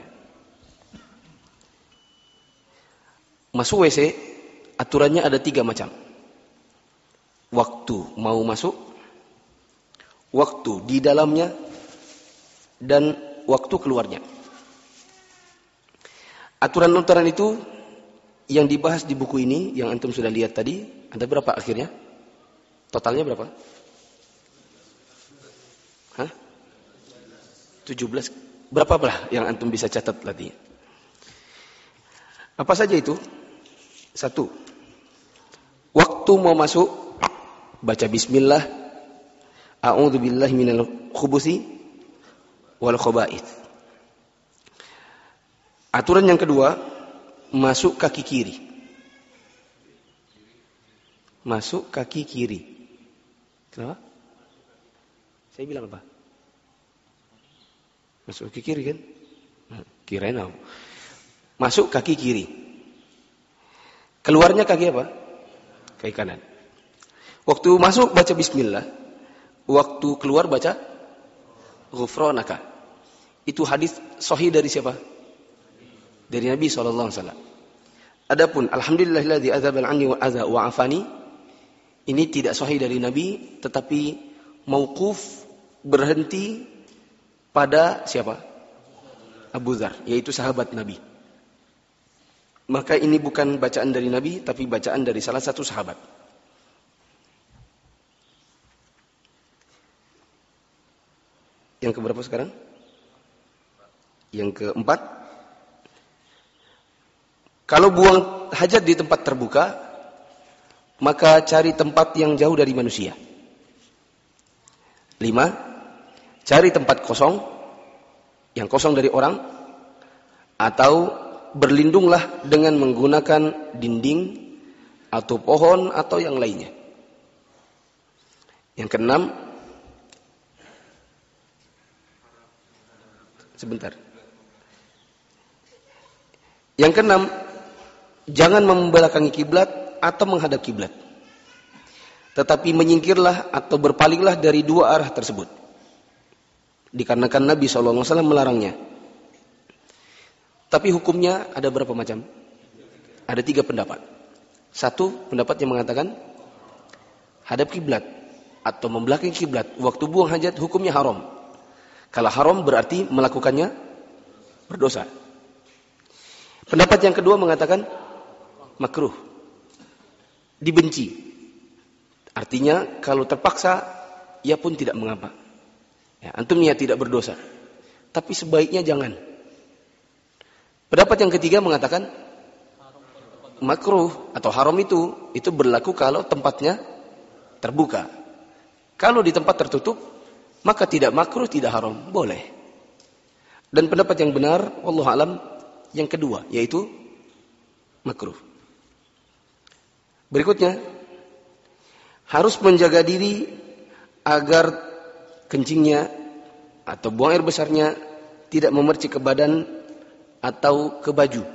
Masuk W C, aturannya ada tiga macam. Waktu mau masuk, waktu di dalamnya, dan waktu keluarnya. Aturan-aturan itu yang dibahas di buku ini, yang antum sudah lihat tadi, ada berapa akhirnya? Totalnya berapa? Hah? tujuh belas. Berapa lah yang antum bisa catat tadi? Apa saja itu? Satu. Waktu mau masuk, baca bismillah. A'udzubillahi minal khubuthi wal khaba'ith. Aturan yang kedua, masuk kaki kiri. Masuk kaki kiri. Kenapa? Saya bilang apa? Masuk kaki kiri kan? Kirain apa? Masuk kaki kiri. Keluarnya kaki apa? Kaki kanan. Waktu masuk baca bismillah. Waktu keluar baca ghufranaka. Itu hadis sahih dari siapa? Dari Nabi shallallahu alaihi wasallam. Adapun alhamdulillahilladzi adzaba anni wa adza wa afani, ini tidak sahih dari Nabi, tetapi mauquf, berhenti pada siapa? Abu Dzar, yaitu sahabat Nabi. Maka ini bukan bacaan dari Nabi, tapi bacaan dari salah satu sahabat. Yang keberapa sekarang? Yang keempat. Kalau buang hajat di tempat terbuka, maka cari tempat yang jauh dari manusia. Lima, cari tempat kosong, yang kosong dari orang, atau berlindunglah dengan menggunakan dinding, atau pohon, atau yang lainnya. Yang keenam, sebentar. Yang keenam, jangan membelakangi kiblat atau menghadap kiblat. Tetapi menyingkirlah atau berpalinglah dari dua arah tersebut. Dikarenakan Nabi shallallahu alaihi wasallam melarangnya. Tapi hukumnya ada berapa macam? Ada tiga pendapat. Satu, pendapat yang mengatakan hadap kiblat atau membelakangi kiblat waktu buang hajat hukumnya haram. Kalau haram berarti melakukannya berdosa. Pendapat yang kedua mengatakan makruh, dibenci. Artinya kalau terpaksa, ia pun tidak mengapa. Ya, antum niat tidak berdosa, tapi sebaiknya jangan. Pendapat yang ketiga mengatakan makruh atau haram itu itu berlaku kalau tempatnya terbuka. Kalau di tempat tertutup, maka tidak makruh, tidak haram, boleh. Dan pendapat yang benar, wallahu alam, yang kedua, yaitu makruh. Berikutnya, harus menjaga diri agar kencingnya atau buang air besarnya tidak memercik ke badan atau ke baju.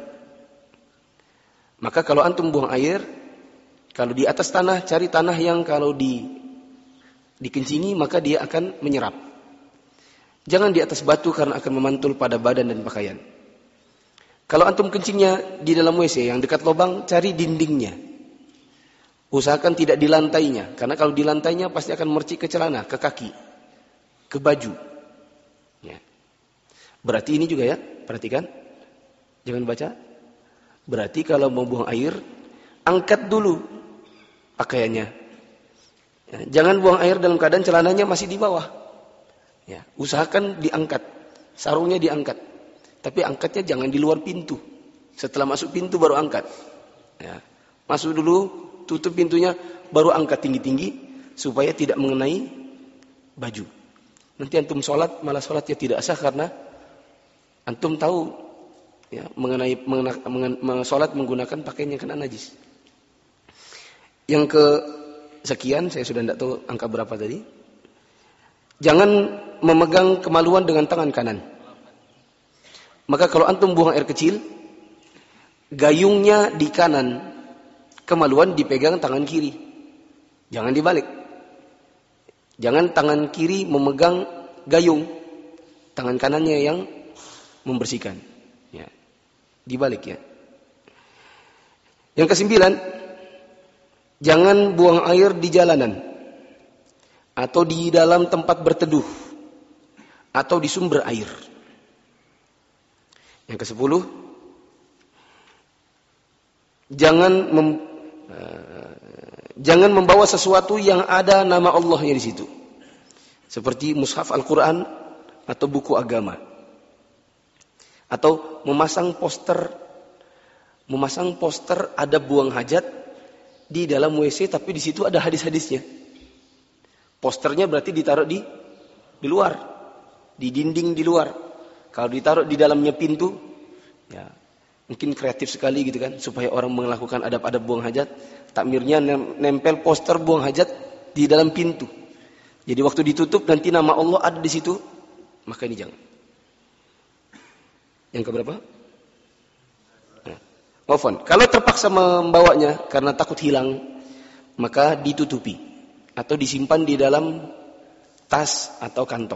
Maka kalau antum buang air, kalau di atas tanah, cari tanah yang kalau di dikencingi maka dia akan menyerap. Jangan di atas batu karena akan memantul pada badan dan pakaian. Kalau antum kencingnya di dalam W C yang dekat lubang, cari dindingnya. Usahakan tidak di lantainya, karena kalau di lantainya pasti akan mercik ke celana, ke kaki, ke baju. Ya. Berarti ini juga ya, perhatikan. Jangan baca. Berarti kalau mau buang air, angkat dulu pakaiannya. Ya, jangan buang air dalam keadaan celananya masih di bawah. Ya, usahakan diangkat, sarungnya diangkat. Tapi angkatnya jangan di luar pintu. Setelah masuk pintu baru angkat. Ya. Masuk dulu, tutup pintunya, baru angkat tinggi-tinggi supaya tidak mengenai baju. Nanti antum sholat, malah sholatnya tidak sah karena antum tahu ya, mengenai mengena, mengen, sholat menggunakan pakaian yang kena najis. Yang ke sekian, saya sudah tidak tahu angka berapa tadi. Jangan memegang kemaluan dengan tangan kanan. Maka kalau antum buang air kecil, gayungnya di kanan, kemaluan dipegang tangan kiri. Jangan dibalik. Jangan tangan kiri memegang gayung, tangan kanannya yang membersihkan. Ya. Dibalik ya. Yang kesembilan, jangan buang air di jalanan atau di dalam tempat berteduh atau di sumber air. Yang kesepuluh, jangan mem, uh, jangan membawa sesuatu yang ada nama Allahnya di situ. Seperti mushaf Al-Quran atau buku agama. Atau memasang poster memasang poster ada buang hajat di dalam W C tapi di situ ada hadis-hadisnya. Posternya berarti ditaruh di di luar, di dinding di luar. Kalau ditaruh di dalamnya pintu, ya mungkin kreatif sekali gitu kan, supaya orang melakukan adab-adab buang hajat. Takmirnya nempel poster buang hajat di dalam pintu. Jadi waktu ditutup nanti nama Allah ada di situ, maka ini jangan. Yang keberapa? Nah, Wafan. Kalau terpaksa membawanya karena takut hilang, maka ditutupi atau disimpan di dalam tas atau kantong.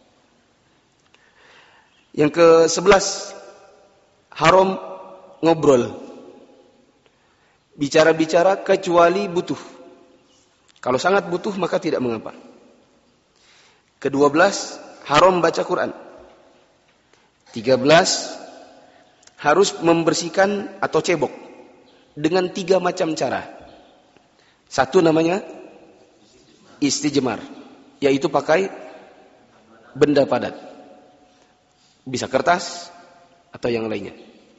Yang ke sebelas, haram ngobrol. Bicara-bicara kecuali butuh. Kalau sangat butuh maka tidak mengapa. Kedua belas, haram baca Quran. Tiga belas, harus membersihkan atau cebok dengan tiga macam cara. Satu namanya istijmar, yaitu pakai benda padat. Bisa kertas atau yang lainnya.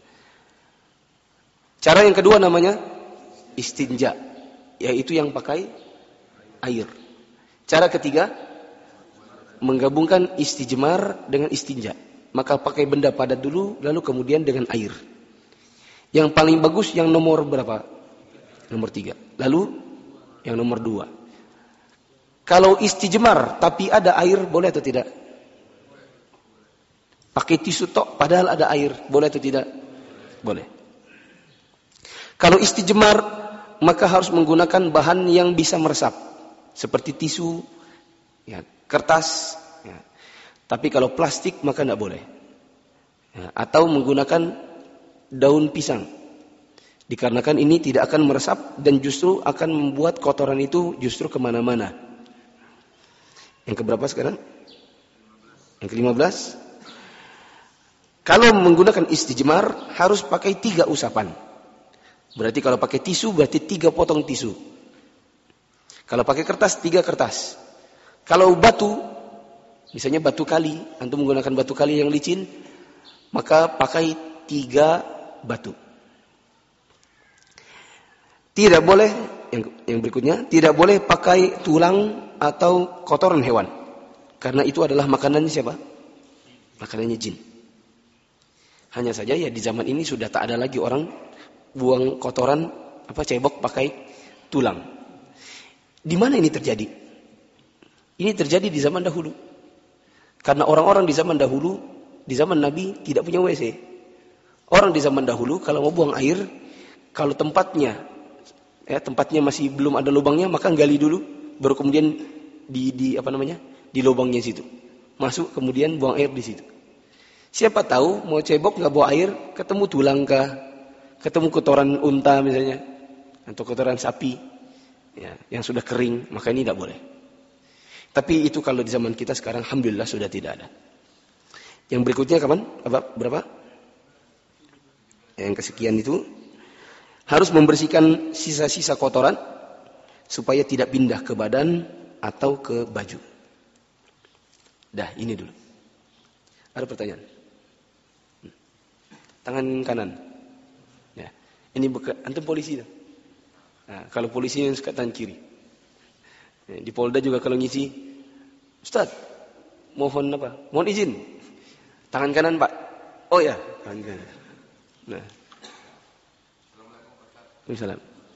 Cara yang kedua namanya istinja, yaitu yang pakai air. Cara ketiga, menggabungkan istijmar dengan istinja. Maka pakai benda padat dulu, lalu kemudian dengan air. Yang paling bagus yang nomor berapa? Nomor tiga. Lalu yang nomor dua. Kalau istijmar tapi ada air, boleh atau tidak? Pakai tisu tok padahal ada air, boleh atau tidak? Boleh. Kalau istijmar, maka harus menggunakan bahan yang bisa meresap. Seperti tisu, ya, kertas, ya. Tapi kalau plastik maka tidak boleh. Ya, atau menggunakan daun pisang. Dikarenakan ini tidak akan meresap dan justru akan membuat kotoran itu justru kemana-mana. Yang keberapa sekarang? Yang kelima belas. Kalau menggunakan istijmar harus pakai tiga usapan. Berarti kalau pakai tisu berarti tiga potong tisu. Kalau pakai kertas tiga kertas. Kalau batu, misalnya batu kali, antum menggunakan batu kali yang licin, maka pakai tiga batu. Tidak boleh, yang, yang berikutnya, tidak boleh pakai tulang atau kotoran hewan. Karena itu adalah makanannya siapa? Makanannya jin. Hanya saja ya di zaman ini sudah tak ada lagi orang buang kotoran, apa cebok pakai tulang. Di mana ini terjadi? Ini terjadi di zaman dahulu. Karena orang-orang di zaman dahulu, di zaman Nabi tidak punya W C. Orang di zaman dahulu kalau mau buang air, kalau tempatnya, ya tempatnya masih belum ada lubangnya, maka gali dulu, baru kemudian di, di apa namanya, di lubangnya situ, masuk kemudian buang air di situ. Siapa tahu mau cebok nggak bawa air, ketemu tulang kah, ketemu kotoran unta misalnya, atau kotoran sapi, ya, yang sudah kering, maka ini tidak boleh. Tapi itu kalau di zaman kita sekarang, alhamdulillah sudah tidak ada. Yang berikutnya kapan? Apa? Berapa? Yang kesekian itu harus membersihkan sisa-sisa kotoran supaya tidak pindah ke badan atau ke baju. Dah, ini dulu. Ada pertanyaan? Tangan kanan. Ya, ini bekas antum polisi. Nah, kalau polisi yang suka tangan kiri. Di Polda juga kalau ngisi, Ustaz, mohon apa? Mohon izin. Tangan kanan, Pak. Oh ya, tangan kanan. Nah. Waalaikumsalam.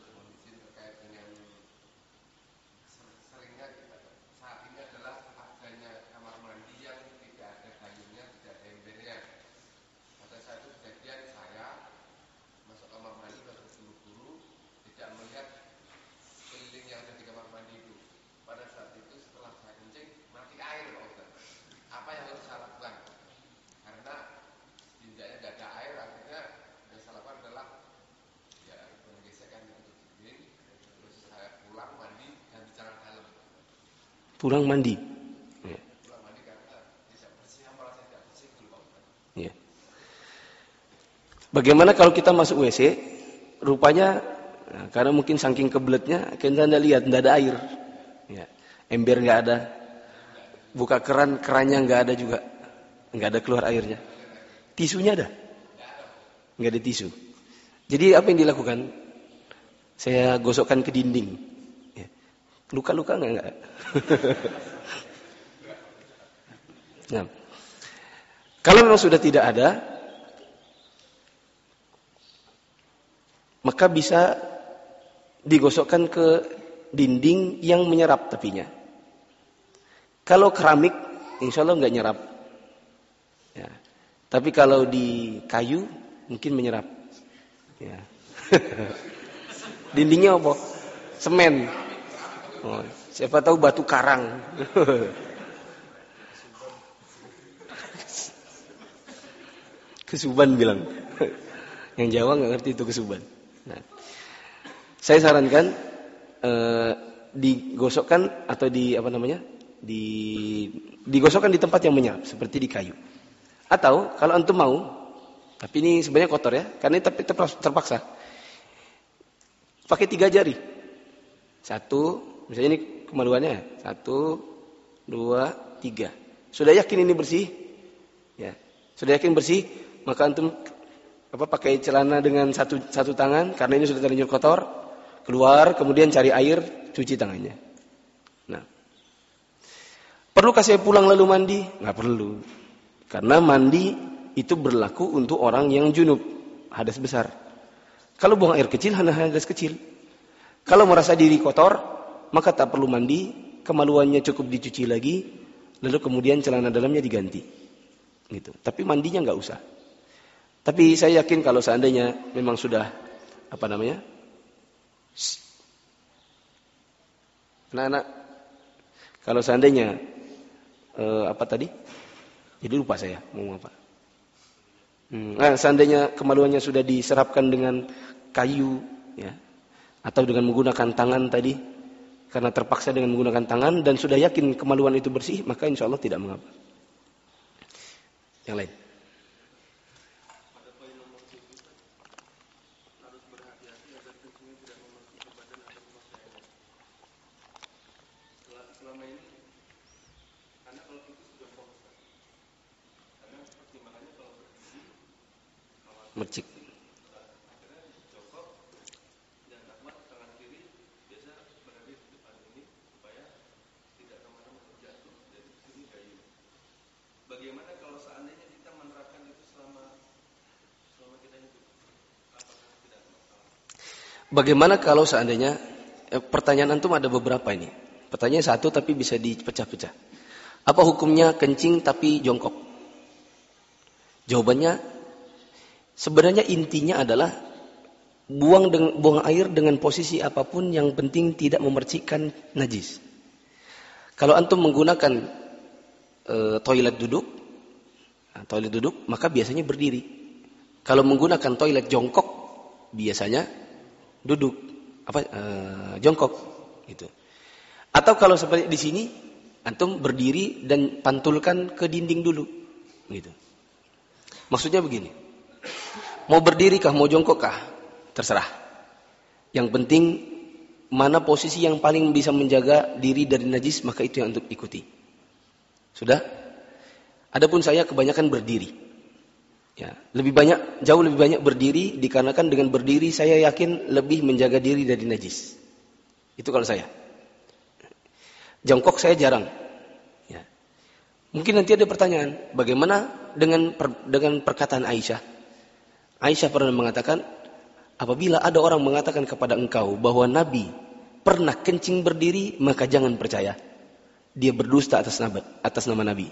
Pulang mandi. Ya. Ya. Bagaimana kalau kita masuk W C, rupanya nah, karena mungkin saking kebeletnya, kita Anda lihat tidak ada air. Ya, ember nggak ada. Buka keran, kerannya nggak ada juga. Nggak ada keluar airnya. Tisunya ada? Nggak ada tisu. Jadi apa yang dilakukan? Saya gosokkan ke dinding. Ya. Luka-luka nggak? Nggak. Nah, kalau memang sudah tidak ada, maka bisa digosokkan ke dinding yang menyerap tepinya. Kalau keramik, insya Allah nggak nyerap. Ya. Tapi kalau di kayu, mungkin menyerap. Ya. Dindingnya apa? Semen. Oh, siapa tahu batu karang. Kesuban bilang. Yang Jawa nggak ngerti itu kesuban. Nah, saya sarankan eh, digosokkan atau di apa namanya, di digosokkan di tempat yang menyerap seperti di kayu. Atau kalau antum mau, tapi ini sebenarnya kotor ya, karena ini tapi terpaksa. Pakai tiga jari. Satu, misalnya ini kemaluannya, satu, dua, tiga. Sudah yakin ini bersih? Ya, sudah yakin bersih, maka antum apa pakai celana dengan satu satu tangan karena ini sudah terlanjur kotor, keluar kemudian cari air, cuci tangannya. Nah, perlukah saya pulang lalu mandi? Nggak perlu, karena mandi itu berlaku untuk orang yang junub, hadas besar. Kalau buang air kecil, hanya hadas kecil. Kalau merasa diri kotor, maka tak perlu mandi, kemaluannya cukup dicuci lagi, lalu kemudian celana dalamnya diganti. Gitu. Tapi mandinya nggak usah. Tapi saya yakin kalau seandainya memang sudah apa namanya, anak-anak, kalau seandainya eh, apa tadi? Jadi lupa saya mau apa. Hmm, nah, seandainya kemaluannya sudah diserapkan dengan kayu, ya, atau dengan menggunakan tangan tadi, karena terpaksa dengan menggunakan tangan dan sudah yakin kemaluan itu bersih, maka insya Allah tidak mengapa. Yang lain. Mercik. Bagaimana kalau seandainya kita menerapkan itu selama selama kita hidup? Apakah tidak masalah? Bagaimana kalau seandainya eh, pertanyaan antum ada beberapa ini. Pertanyaan satu tapi bisa dipecah-pecah. Apa hukumnya kencing tapi jongkok? Jawabannya sebenarnya intinya adalah buang dengan, buang air dengan posisi apapun yang penting tidak memercikkan najis. Kalau antum menggunakan e, toilet duduk, nah, toilet duduk, maka biasanya berdiri. Kalau menggunakan toilet jongkok, biasanya duduk, apa e, jongkok, gitu. Atau kalau seperti di sini, antum berdiri dan pantulkan ke dinding dulu, gitu. Maksudnya begini. Mau berdiri kah, mau jongkok kah? Terserah. Yang penting mana posisi yang paling bisa menjaga diri dari najis, maka itu yang untuk ikuti. Sudah? Adapun saya kebanyakan berdiri. Ya, lebih banyak, jauh lebih banyak berdiri, dikarenakan dengan berdiri saya yakin lebih menjaga diri dari najis. Itu kalau saya. Jongkok saya jarang. Ya. Mungkin nanti ada pertanyaan, bagaimana dengan per, dengan perkataan Aisyah? Aisyah pernah mengatakan, apabila ada orang mengatakan kepada engkau bahwa Nabi pernah kencing berdiri, maka jangan percaya. Dia berdusta atas nama, atas nama Nabi.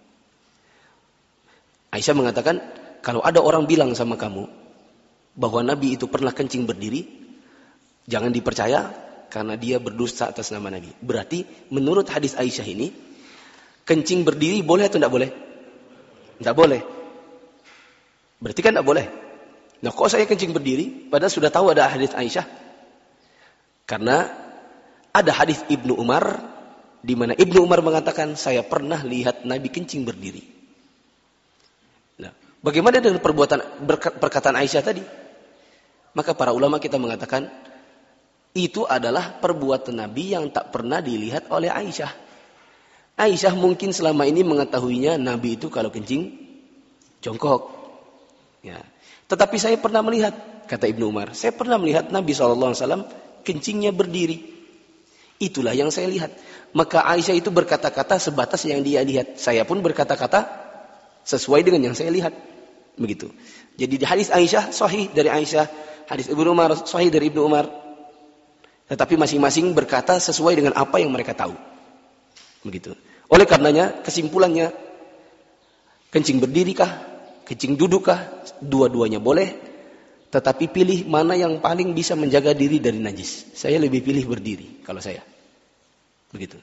Aisyah mengatakan, kalau ada orang bilang sama kamu bahwa Nabi itu pernah kencing berdiri, jangan dipercaya karena dia berdusta atas nama Nabi. Berarti menurut hadis Aisyah ini, kencing berdiri boleh atau tidak boleh? Tidak boleh. Berarti kan tidak boleh. Nah, kok saya kencing berdiri? Padahal sudah tahu ada hadis Aisyah. Karena ada hadis Ibnu Umar, di mana Ibnu Umar mengatakan, saya pernah lihat Nabi kencing berdiri. Nah, bagaimana dengan perbuatan perkataan Aisyah tadi? Maka para ulama kita mengatakan itu adalah perbuatan Nabi yang tak pernah dilihat oleh Aisyah. Aisyah mungkin selama ini mengetahuinya Nabi itu kalau kencing jongkok. Ya. Tetapi saya pernah melihat, kata Ibnu Umar, saya pernah melihat Nabi shallallahu alaihi wasallam kencingnya berdiri. Itulah yang saya lihat. Maka Aisyah itu berkata-kata sebatas yang dia lihat. Saya pun berkata-kata sesuai dengan yang saya lihat. Begitu. Jadi di hadis Aisyah sahih dari Aisyah, hadis Ibnu Umar sahih dari Ibnu Umar. Tetapi masing-masing berkata sesuai dengan apa yang mereka tahu. Begitu. Oleh karenanya kesimpulannya, kencing berdirikah, kencing dudukkah, dua-duanya boleh. Tetapi pilih mana yang paling bisa menjaga diri dari najis. Saya lebih pilih berdiri kalau saya. Begitu.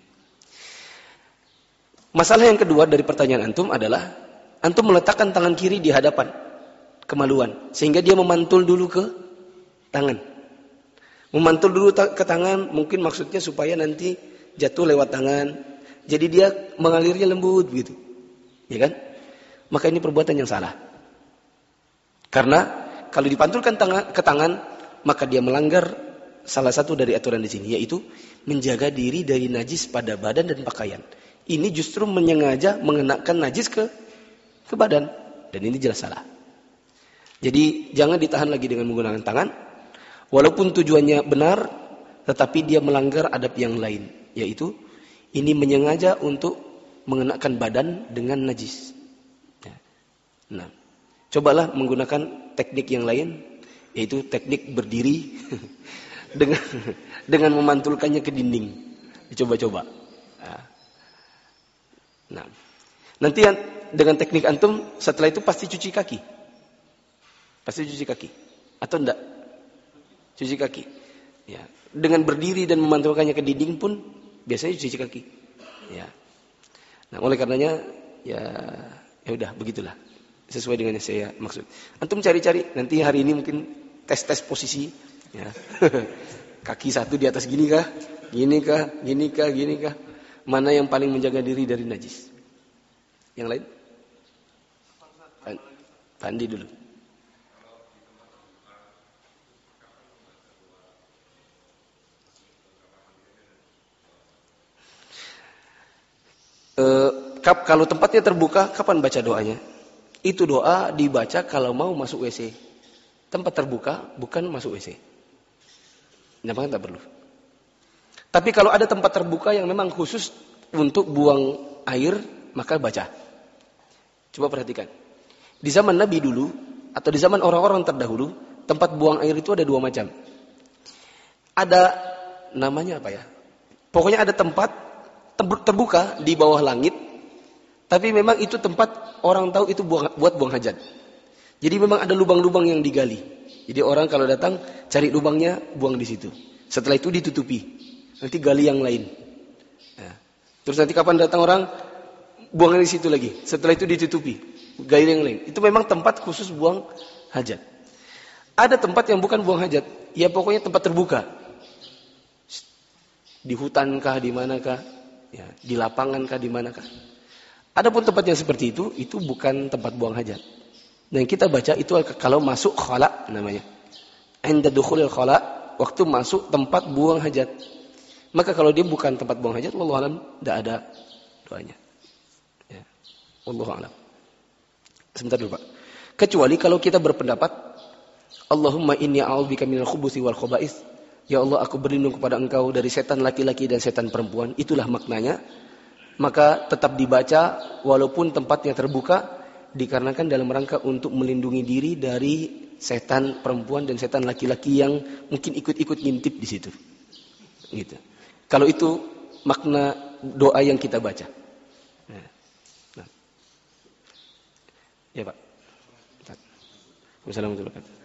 Masalah yang kedua dari pertanyaan antum adalah antum meletakkan tangan kiri di hadapan kemaluan sehingga dia memantul dulu ke tangan. Memantul dulu ke tangan mungkin maksudnya supaya nanti jatuh lewat tangan. Jadi dia mengalirnya lembut begitu. Ya kan? Maka ini perbuatan yang salah. Karena kalau dipantulkan tangan, ke tangan, maka dia melanggar salah satu dari aturan di sini, yaitu menjaga diri dari najis pada badan dan pakaian. Ini justru menyengaja mengenakan najis ke ke badan, dan ini jelas salah. Jadi jangan ditahan lagi dengan menggunakan tangan, walaupun tujuannya benar, tetapi dia melanggar adab yang lain, yaitu ini menyengaja untuk mengenakan badan dengan najis. Nah, cobalah menggunakan teknik yang lain, yaitu teknik berdiri dengan dengan memantulkannya ke dinding. Dicoba-coba. Nah, nanti dengan teknik antum setelah itu pasti cuci kaki. Pasti cuci kaki atau enggak? Cuci kaki. Ya, dengan berdiri dan memantulkannya ke dinding pun biasanya cuci kaki. Ya. Nah, oleh karenanya ya ya udah begitulah. Sesuai dengan yang saya maksud. Antum cari-cari, nanti hari ini mungkin tes-tes posisi. Ya. Kaki satu di atas gini kah? Gini kah? Gini kah? Gini kah? Mana yang paling menjaga diri dari najis? Yang lain? Pandi dulu. E, kap, kalau tempatnya terbuka, kapan baca doanya? Itu doa dibaca kalau mau masuk W C. Tempat terbuka bukan masuk W C. Namanya tak perlu. Tapi kalau ada tempat terbuka yang memang khusus untuk buang air, maka baca. Coba perhatikan. Di zaman Nabi dulu, atau di zaman orang-orang terdahulu, tempat buang air itu ada dua macam. Ada, namanya apa ya? Pokoknya ada tempat terbuka di bawah langit, tapi memang itu tempat orang tahu itu buang, buat buang hajat. Jadi memang ada lubang-lubang yang digali. Jadi orang kalau datang cari lubangnya, buang di situ. Setelah itu ditutupi. Nanti gali yang lain. Nah, terus nanti kapan datang orang, buang di situ lagi. Setelah itu ditutupi, gali yang lain. Itu memang tempat khusus buang hajat. Ada tempat yang bukan buang hajat. Ya pokoknya tempat terbuka. Di hutan kah, di manakah? Ya, di lapangan kah, di manakah? Adapun tempat yang seperti itu, itu bukan tempat buang hajat. Dan kita baca itu kalau masuk khala namanya. Inda dukhulil khala, waktu masuk tempat buang hajat. Maka kalau dia bukan tempat buang hajat, wallahu alam, tidak ada doanya. Ya. Wallahu alam. Sebentar dulu Pak. Kecuali kalau kita berpendapat, Allahumma inni a'udzubika minal khubuthi wal khaba'ith. Ya Allah, aku berlindung kepada Engkau dari setan laki-laki dan setan perempuan. Itulah maknanya. Maka tetap dibaca walaupun tempatnya terbuka, dikarenakan dalam rangka untuk melindungi diri dari setan perempuan dan setan laki-laki yang mungkin ikut-ikut ngintip di situ. Gitu. Kalau itu makna doa yang kita baca. Nah. Nah. Ya Pak. Wassalamualaikum warahmatullahi wabarakatuh.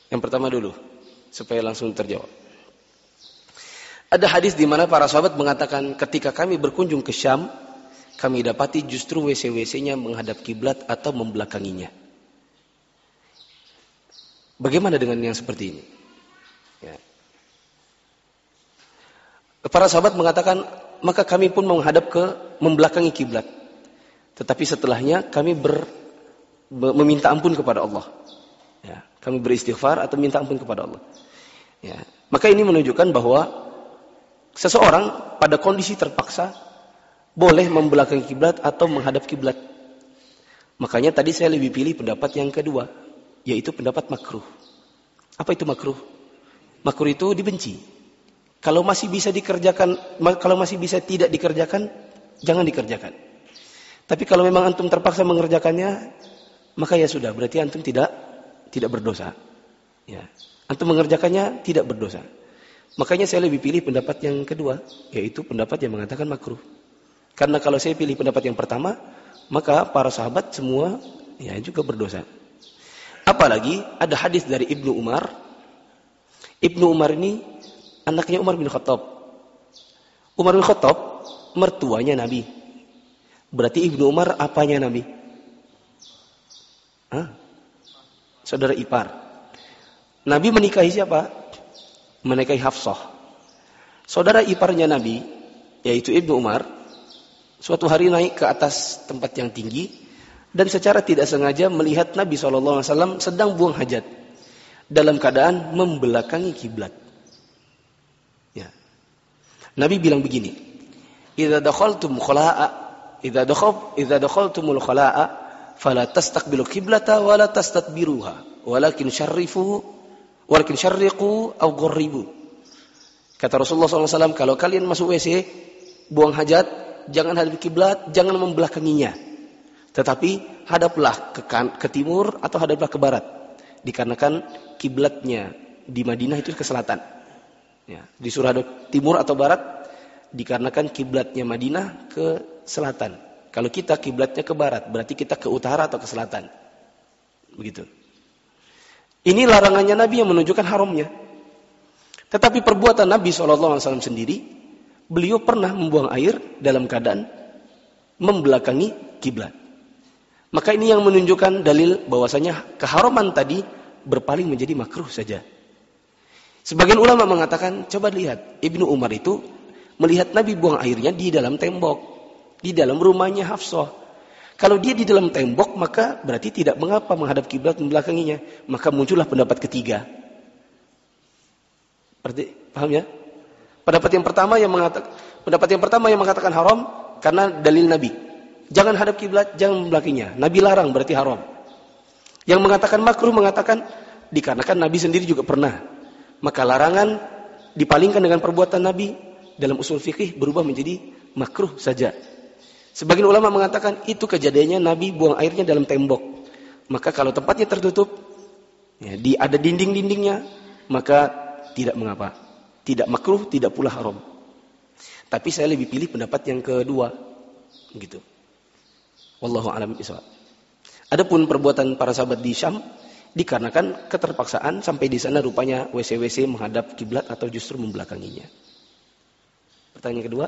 Yang pertama dulu, supaya langsung terjawab. Ada hadis di mana para sahabat mengatakan ketika kami berkunjung ke Syam, kami dapati justru W C-W C-nya menghadap kiblat atau membelakanginya. Bagaimana dengan yang seperti ini? Ya. Para sahabat mengatakan, maka kami pun menghadap ke membelakangi kiblat. Tetapi setelahnya kami ber, meminta ampun kepada Allah. Ya, kami beristighfar atau minta ampun kepada Allah. Ya, maka ini menunjukkan bahwa seseorang pada kondisi terpaksa boleh membelakangi kiblat atau menghadap kiblat. Makanya tadi saya lebih pilih pendapat yang kedua, yaitu pendapat makruh. Apa itu makruh? Makruh itu dibenci. Kalau masih bisa dikerjakan, kalau masih bisa tidak dikerjakan, jangan dikerjakan. Tapi kalau memang antum terpaksa mengerjakannya, maka ya sudah, berarti antum tidak tidak berdosa. Ya. Antum mengerjakannya tidak berdosa. Makanya saya lebih pilih pendapat yang kedua, yaitu pendapat yang mengatakan makruh. Karena kalau saya pilih pendapat yang pertama, maka para sahabat semua ya juga berdosa. Apalagi ada hadis dari Ibnu Umar. Ibnu Umar ini anaknya Umar bin Khattab. Umar bin Khattab mertuanya Nabi. Berarti Ibnu Umar apanya Nabi? Hah? Saudara ipar. Nabi menikahi siapa? Menikahi Hafsah. Saudara iparnya Nabi, yaitu Ibnu Umar, suatu hari naik ke atas tempat yang tinggi dan secara tidak sengaja melihat Nabi shallallahu alaihi wasallam sedang buang hajat dalam keadaan membelakangi kiblat. Ya. Nabi bilang begini, "Idza dakhaltum khala'a, idza dakhab, idza dakhaltumul khala'a, fala tastaqbilu qiblata wa la tastadbiruha, walakin syarrifu, walakin syarriqu aw gharribu." Kata Rasulullah shallallahu alaihi wasallam, kalau kalian masuk W C, buang hajat, jangan hadap kiblat, jangan membelakanginya. Tetapi hadaplah ke, kan, ke timur atau hadaplah ke barat. Dikarenakan kiblatnya di Madinah itu ke selatan. Ya, disuruh hadap timur atau barat dikarenakan kiblatnya Madinah ke selatan. Kalau kita kiblatnya ke barat, berarti kita ke utara atau ke selatan. Begitu. Ini larangannya Nabi yang menunjukkan haramnya. Tetapi perbuatan Nabi shallallahu alaihi wasallam sendiri, beliau pernah membuang air dalam keadaan membelakangi kiblat. Maka ini yang menunjukkan dalil bahwasanya keharaman tadi berpaling menjadi makruh saja. Sebagian ulama mengatakan, coba lihat, Ibnu Umar itu melihat Nabi buang airnya di dalam tembok, di dalam rumahnya Hafsah. Kalau dia di dalam tembok, maka berarti tidak mengapa menghadap kiblat membelakanginya. Maka muncullah pendapat ketiga. Berarti, paham ya? Pendapat yang pertama yang mengatakan, pendapat yang pertama yang mengatakan haram karena dalil Nabi. Jangan hadap kiblat, jangan membelakanginya. Nabi larang berarti haram. Yang mengatakan makruh mengatakan dikarenakan Nabi sendiri juga pernah. Maka larangan dipalingkan dengan perbuatan Nabi dalam usul fikih berubah menjadi makruh saja. Sebagian ulama mengatakan itu kejadiannya Nabi buang airnya dalam tembok. Maka kalau tempatnya tertutup, ya, di ada dinding-dindingnya, maka tidak mengapa. Tidak makruh, tidak pula haram. Tapi saya lebih pilih pendapat yang kedua. Gitu. Wallahu a'lam bishawab. Adapun perbuatan para sahabat di Syam dikarenakan keterpaksaan sampai di sana rupanya W C W C menghadap kiblat atau justru membelakanginya. Pertanyaan kedua.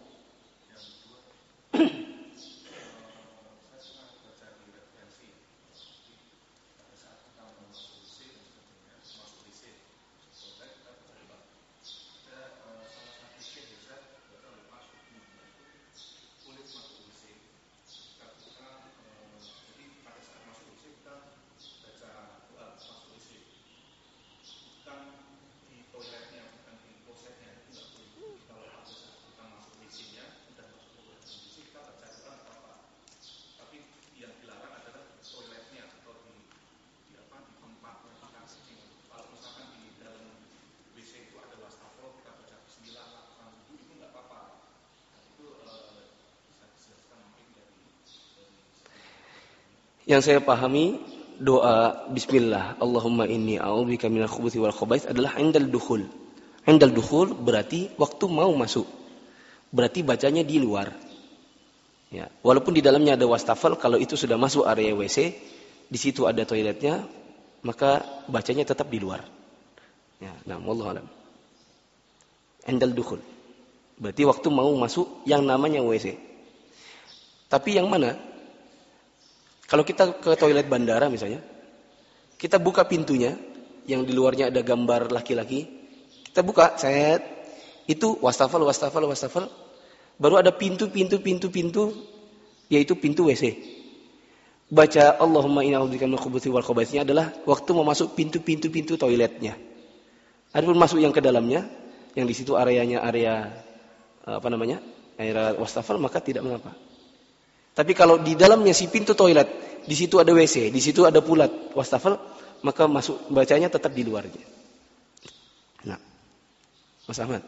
Yang saya pahami doa bismillah Allahumma inni a'udzubika minal khubuthi wal khaba'its adalah indal dukhul. Indal dukhul berarti waktu mau masuk. Berarti bacanya di luar. Ya, walaupun di dalamnya ada wastafel, kalau itu sudah masuk area W C, di situ ada toiletnya, maka bacanya tetap di luar. Ya, nah, wallahu alam. Endal dukhul. Berarti waktu mau masuk yang namanya W C. Tapi yang mana? Kalau kita ke toilet bandara misalnya, kita buka pintunya, yang di luarnya ada gambar laki-laki, kita buka, set, itu wastafal, wastafal, wastafal, baru ada pintu, pintu, pintu, pintu, yaitu pintu W C. Baca Allahumma inna a'udzubika minal khubuthi wal khaba'ithnya adalah waktu mau masuk pintu-pintu pintu toiletnya. Adapun masuk yang ke dalamnya, yang di situ areanya area apa namanya? Area wastafal, maka tidak mengapa. Tapi kalau di dalamnya si pintu toilet, di situ ada W C, di situ ada pula wastafal, maka masuk bacanya tetap di luarnya. Nah, Mas Ahmad.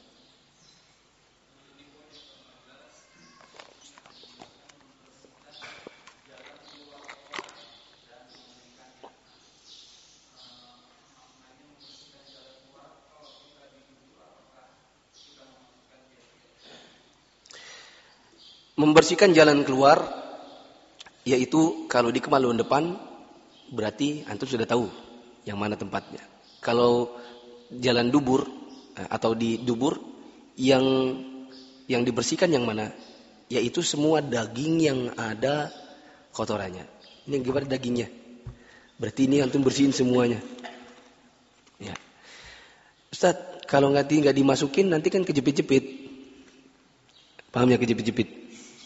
Membersihkan jalan keluar, yaitu kalau di kemaluan depan, berarti antum sudah tahu yang mana tempatnya. Kalau jalan dubur atau di dubur, yang yang dibersihkan yang mana? Yaitu semua daging yang ada kotorannya. Ini gimana dagingnya? Berarti ini antum bersihin semuanya. Ya. Ustaz, kalau nggak nggak dimasukin nanti kan kejepit-jepit. Paham ya kejepit-jepit?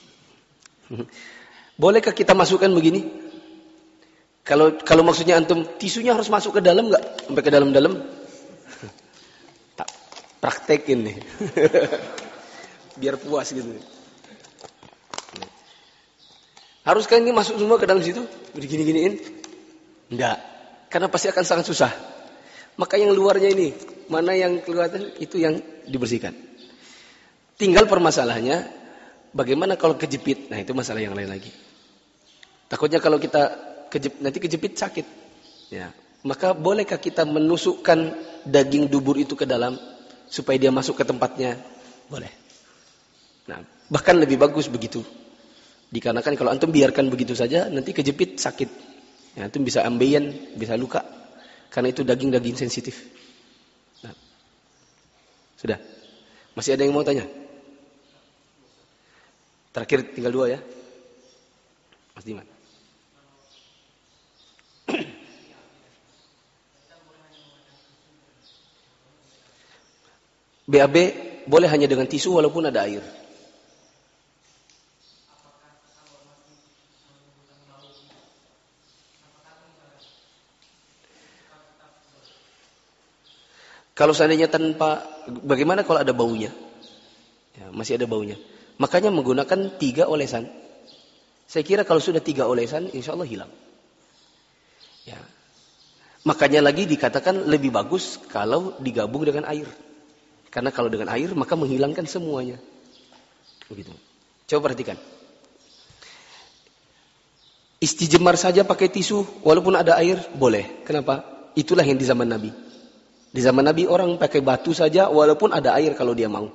Bolehkah kita masukkan begini? Kalau kalau maksudnya antum tisunya harus masuk ke dalam nggak? Sampai ke dalam-dalam? Tak praktekin nih. Biar puas gitu. Haruskah ini masuk semua ke dalam situ? Begini-giniin? Enggak. Karena pasti akan sangat susah. Maka yang luarnya ini, mana yang kelihatan itu yang dibersihkan. Tinggal permasalahannya bagaimana kalau kejepit? Nah, itu masalah yang lain lagi. Takutnya kalau kita kejepit, nanti kejepit sakit. Ya. Maka bolehkah kita menusukkan daging dubur itu ke dalam supaya dia masuk ke tempatnya? Boleh. Nah, bahkan lebih bagus begitu. Dikarenakan kalau antum biarkan begitu saja, nanti kejepit sakit. Ya, antum bisa ambeien, bisa luka. Karena itu daging-daging sensitif. Nah. Sudah. Masih ada yang mau tanya? Terakhir tinggal dua ya. Mas Diman. B A B boleh hanya dengan tisu walaupun ada air. Kalau seandainya tanpa, bagaimana kalau ada baunya? Ya, masih ada baunya. Makanya menggunakan tiga olesan. Saya kira kalau sudah tiga olesan, insya Allah hilang. Ya. Makanya lagi dikatakan lebih bagus kalau digabung dengan air. Karena kalau dengan air, maka menghilangkan semuanya. Begitu. Coba perhatikan. Istijmar saja pakai tisu, walaupun ada air, boleh. Kenapa? Itulah yang di zaman Nabi. Di zaman Nabi orang pakai batu saja, walaupun ada air kalau dia mau.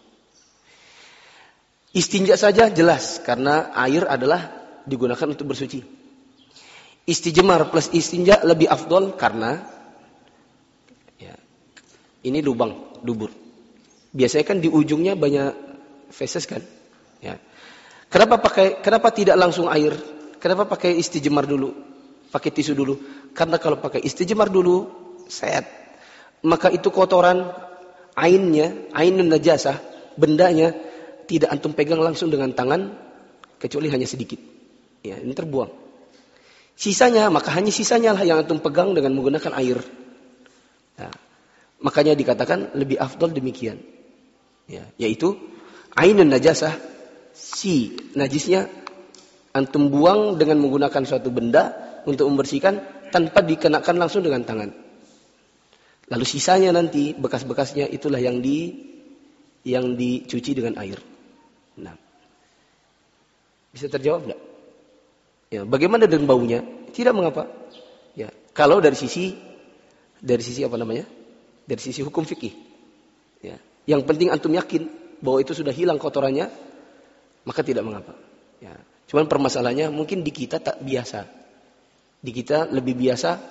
Istinja saja jelas karena air adalah digunakan untuk bersuci. Istijmar plus istinja lebih afdol karena ya, ini lubang dubur. Biasanya kan di ujungnya banyak feses kan? Ya. Kenapa pakai? Kenapa tidak langsung air? Kenapa pakai istijmar dulu? Pakai tisu dulu? Karena kalau pakai istijmar dulu, set, maka itu kotoran ainnya, ainun najasah, bendanya tidak antum pegang langsung dengan tangan kecuali hanya sedikit. Ya, ini terbuang. Sisanya, maka hanya sisanya lah yang antum pegang dengan menggunakan air. Nah, makanya dikatakan lebih afdal demikian. Ya, yaitu ainun najasah, si najisnya antum buang dengan menggunakan suatu benda untuk membersihkan tanpa dikenakan langsung dengan tangan. Lalu sisanya nanti bekas-bekasnya itulah yang di yang dicuci dengan air. Nah, bisa terjawab enggak? Ya, bagaimana dengan baunya? Tidak mengapa. Ya, kalau dari sisi dari sisi apa namanya? Dari sisi hukum fikih. Ya, yang penting antum yakin bahwa itu sudah hilang kotorannya, maka tidak mengapa. Ya, cuman permasalahannya mungkin di kita tak biasa. Di kita lebih biasa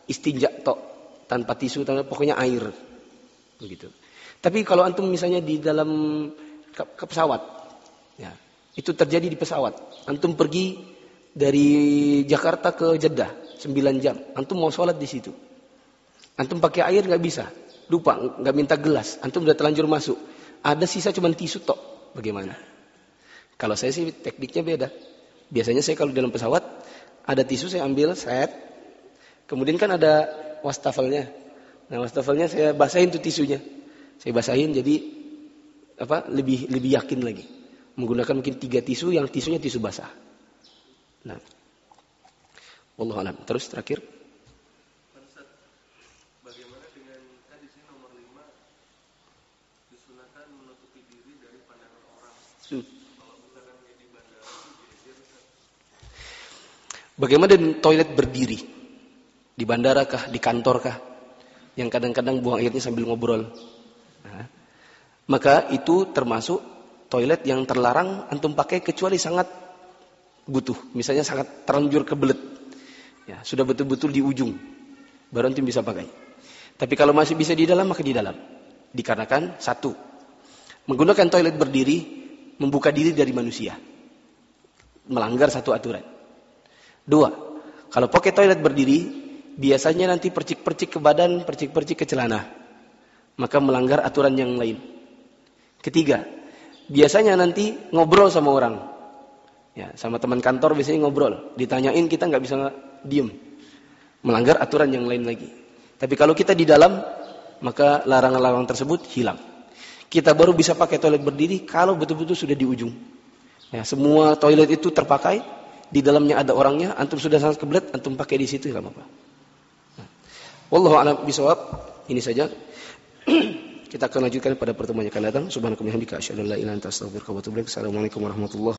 istinja tok, tanpa tisu, tanpa pokoknya air. Begitu. Tapi kalau antum misalnya di dalam ke, ke pesawat, ya, itu terjadi di pesawat. Antum pergi dari Jakarta ke Jeddah sembilan jam, antum mau sholat di situ. Antum pakai air nggak bisa, lupa nggak minta gelas, antum udah terlanjur masuk. Ada sisa cuma tisu tok, bagaimana? Kalau saya sih tekniknya beda. Biasanya saya kalau dalam pesawat ada tisu saya ambil set, kemudian kan ada wastafelnya. Nah wastafelnya saya basahin tuh tisunya, saya basahin jadi apa lebih lebih yakin lagi. Menggunakan mungkin tiga tisu yang tisunya tisu basah. Nah, wallahu a'lam. Terus terakhir. Bagaimana dengan kan di sini nomor lima disunahkan menutupi diri dari pandangan orang. Hmm. Kalau misalkan di bandara itu geser. Bagaimana dengan toilet berdiri? Di bandara kah, di kantor kah? Yang kadang-kadang buang airnya sambil ngobrol. Nah, maka itu termasuk toilet yang terlarang antum pakai kecuali sangat butuh. Misalnya sangat terlanjur kebelet. Ya, sudah betul-betul di ujung. Baru antum bisa pakai. Tapi kalau masih bisa di dalam, maka di dalam. Dikarenakan satu, menggunakan toilet berdiri membuka diri dari manusia. Melanggar satu aturan. Dua, kalau pakai toilet berdiri, biasanya nanti percik-percik ke badan, percik-percik ke celana. Maka melanggar aturan yang lain. Ketiga, biasanya nanti ngobrol sama orang. Ya, sama teman kantor biasanya ngobrol. Ditanyain kita nggak bisa diem. Melanggar aturan yang lain lagi. Tapi kalau kita di dalam, maka larangan-larangan tersebut hilang. Kita baru bisa pakai toilet berdiri kalau betul-betul sudah di ujung. Ya, semua toilet itu terpakai, di dalamnya ada orangnya, antum sudah sangat kebelet, antum pakai di situ nggak apa-apa. Nah, wallahu a'lam bishawab. Ini saja. Kita akan lanjutkan pada pertemuan yang akan datang. Subhanakallahumma wa bihamdika asyhadu an la ilaha illa anta astaghfiruka wa atubu ilaik. Assalamualaikum warahmatullahi wabarakatuh.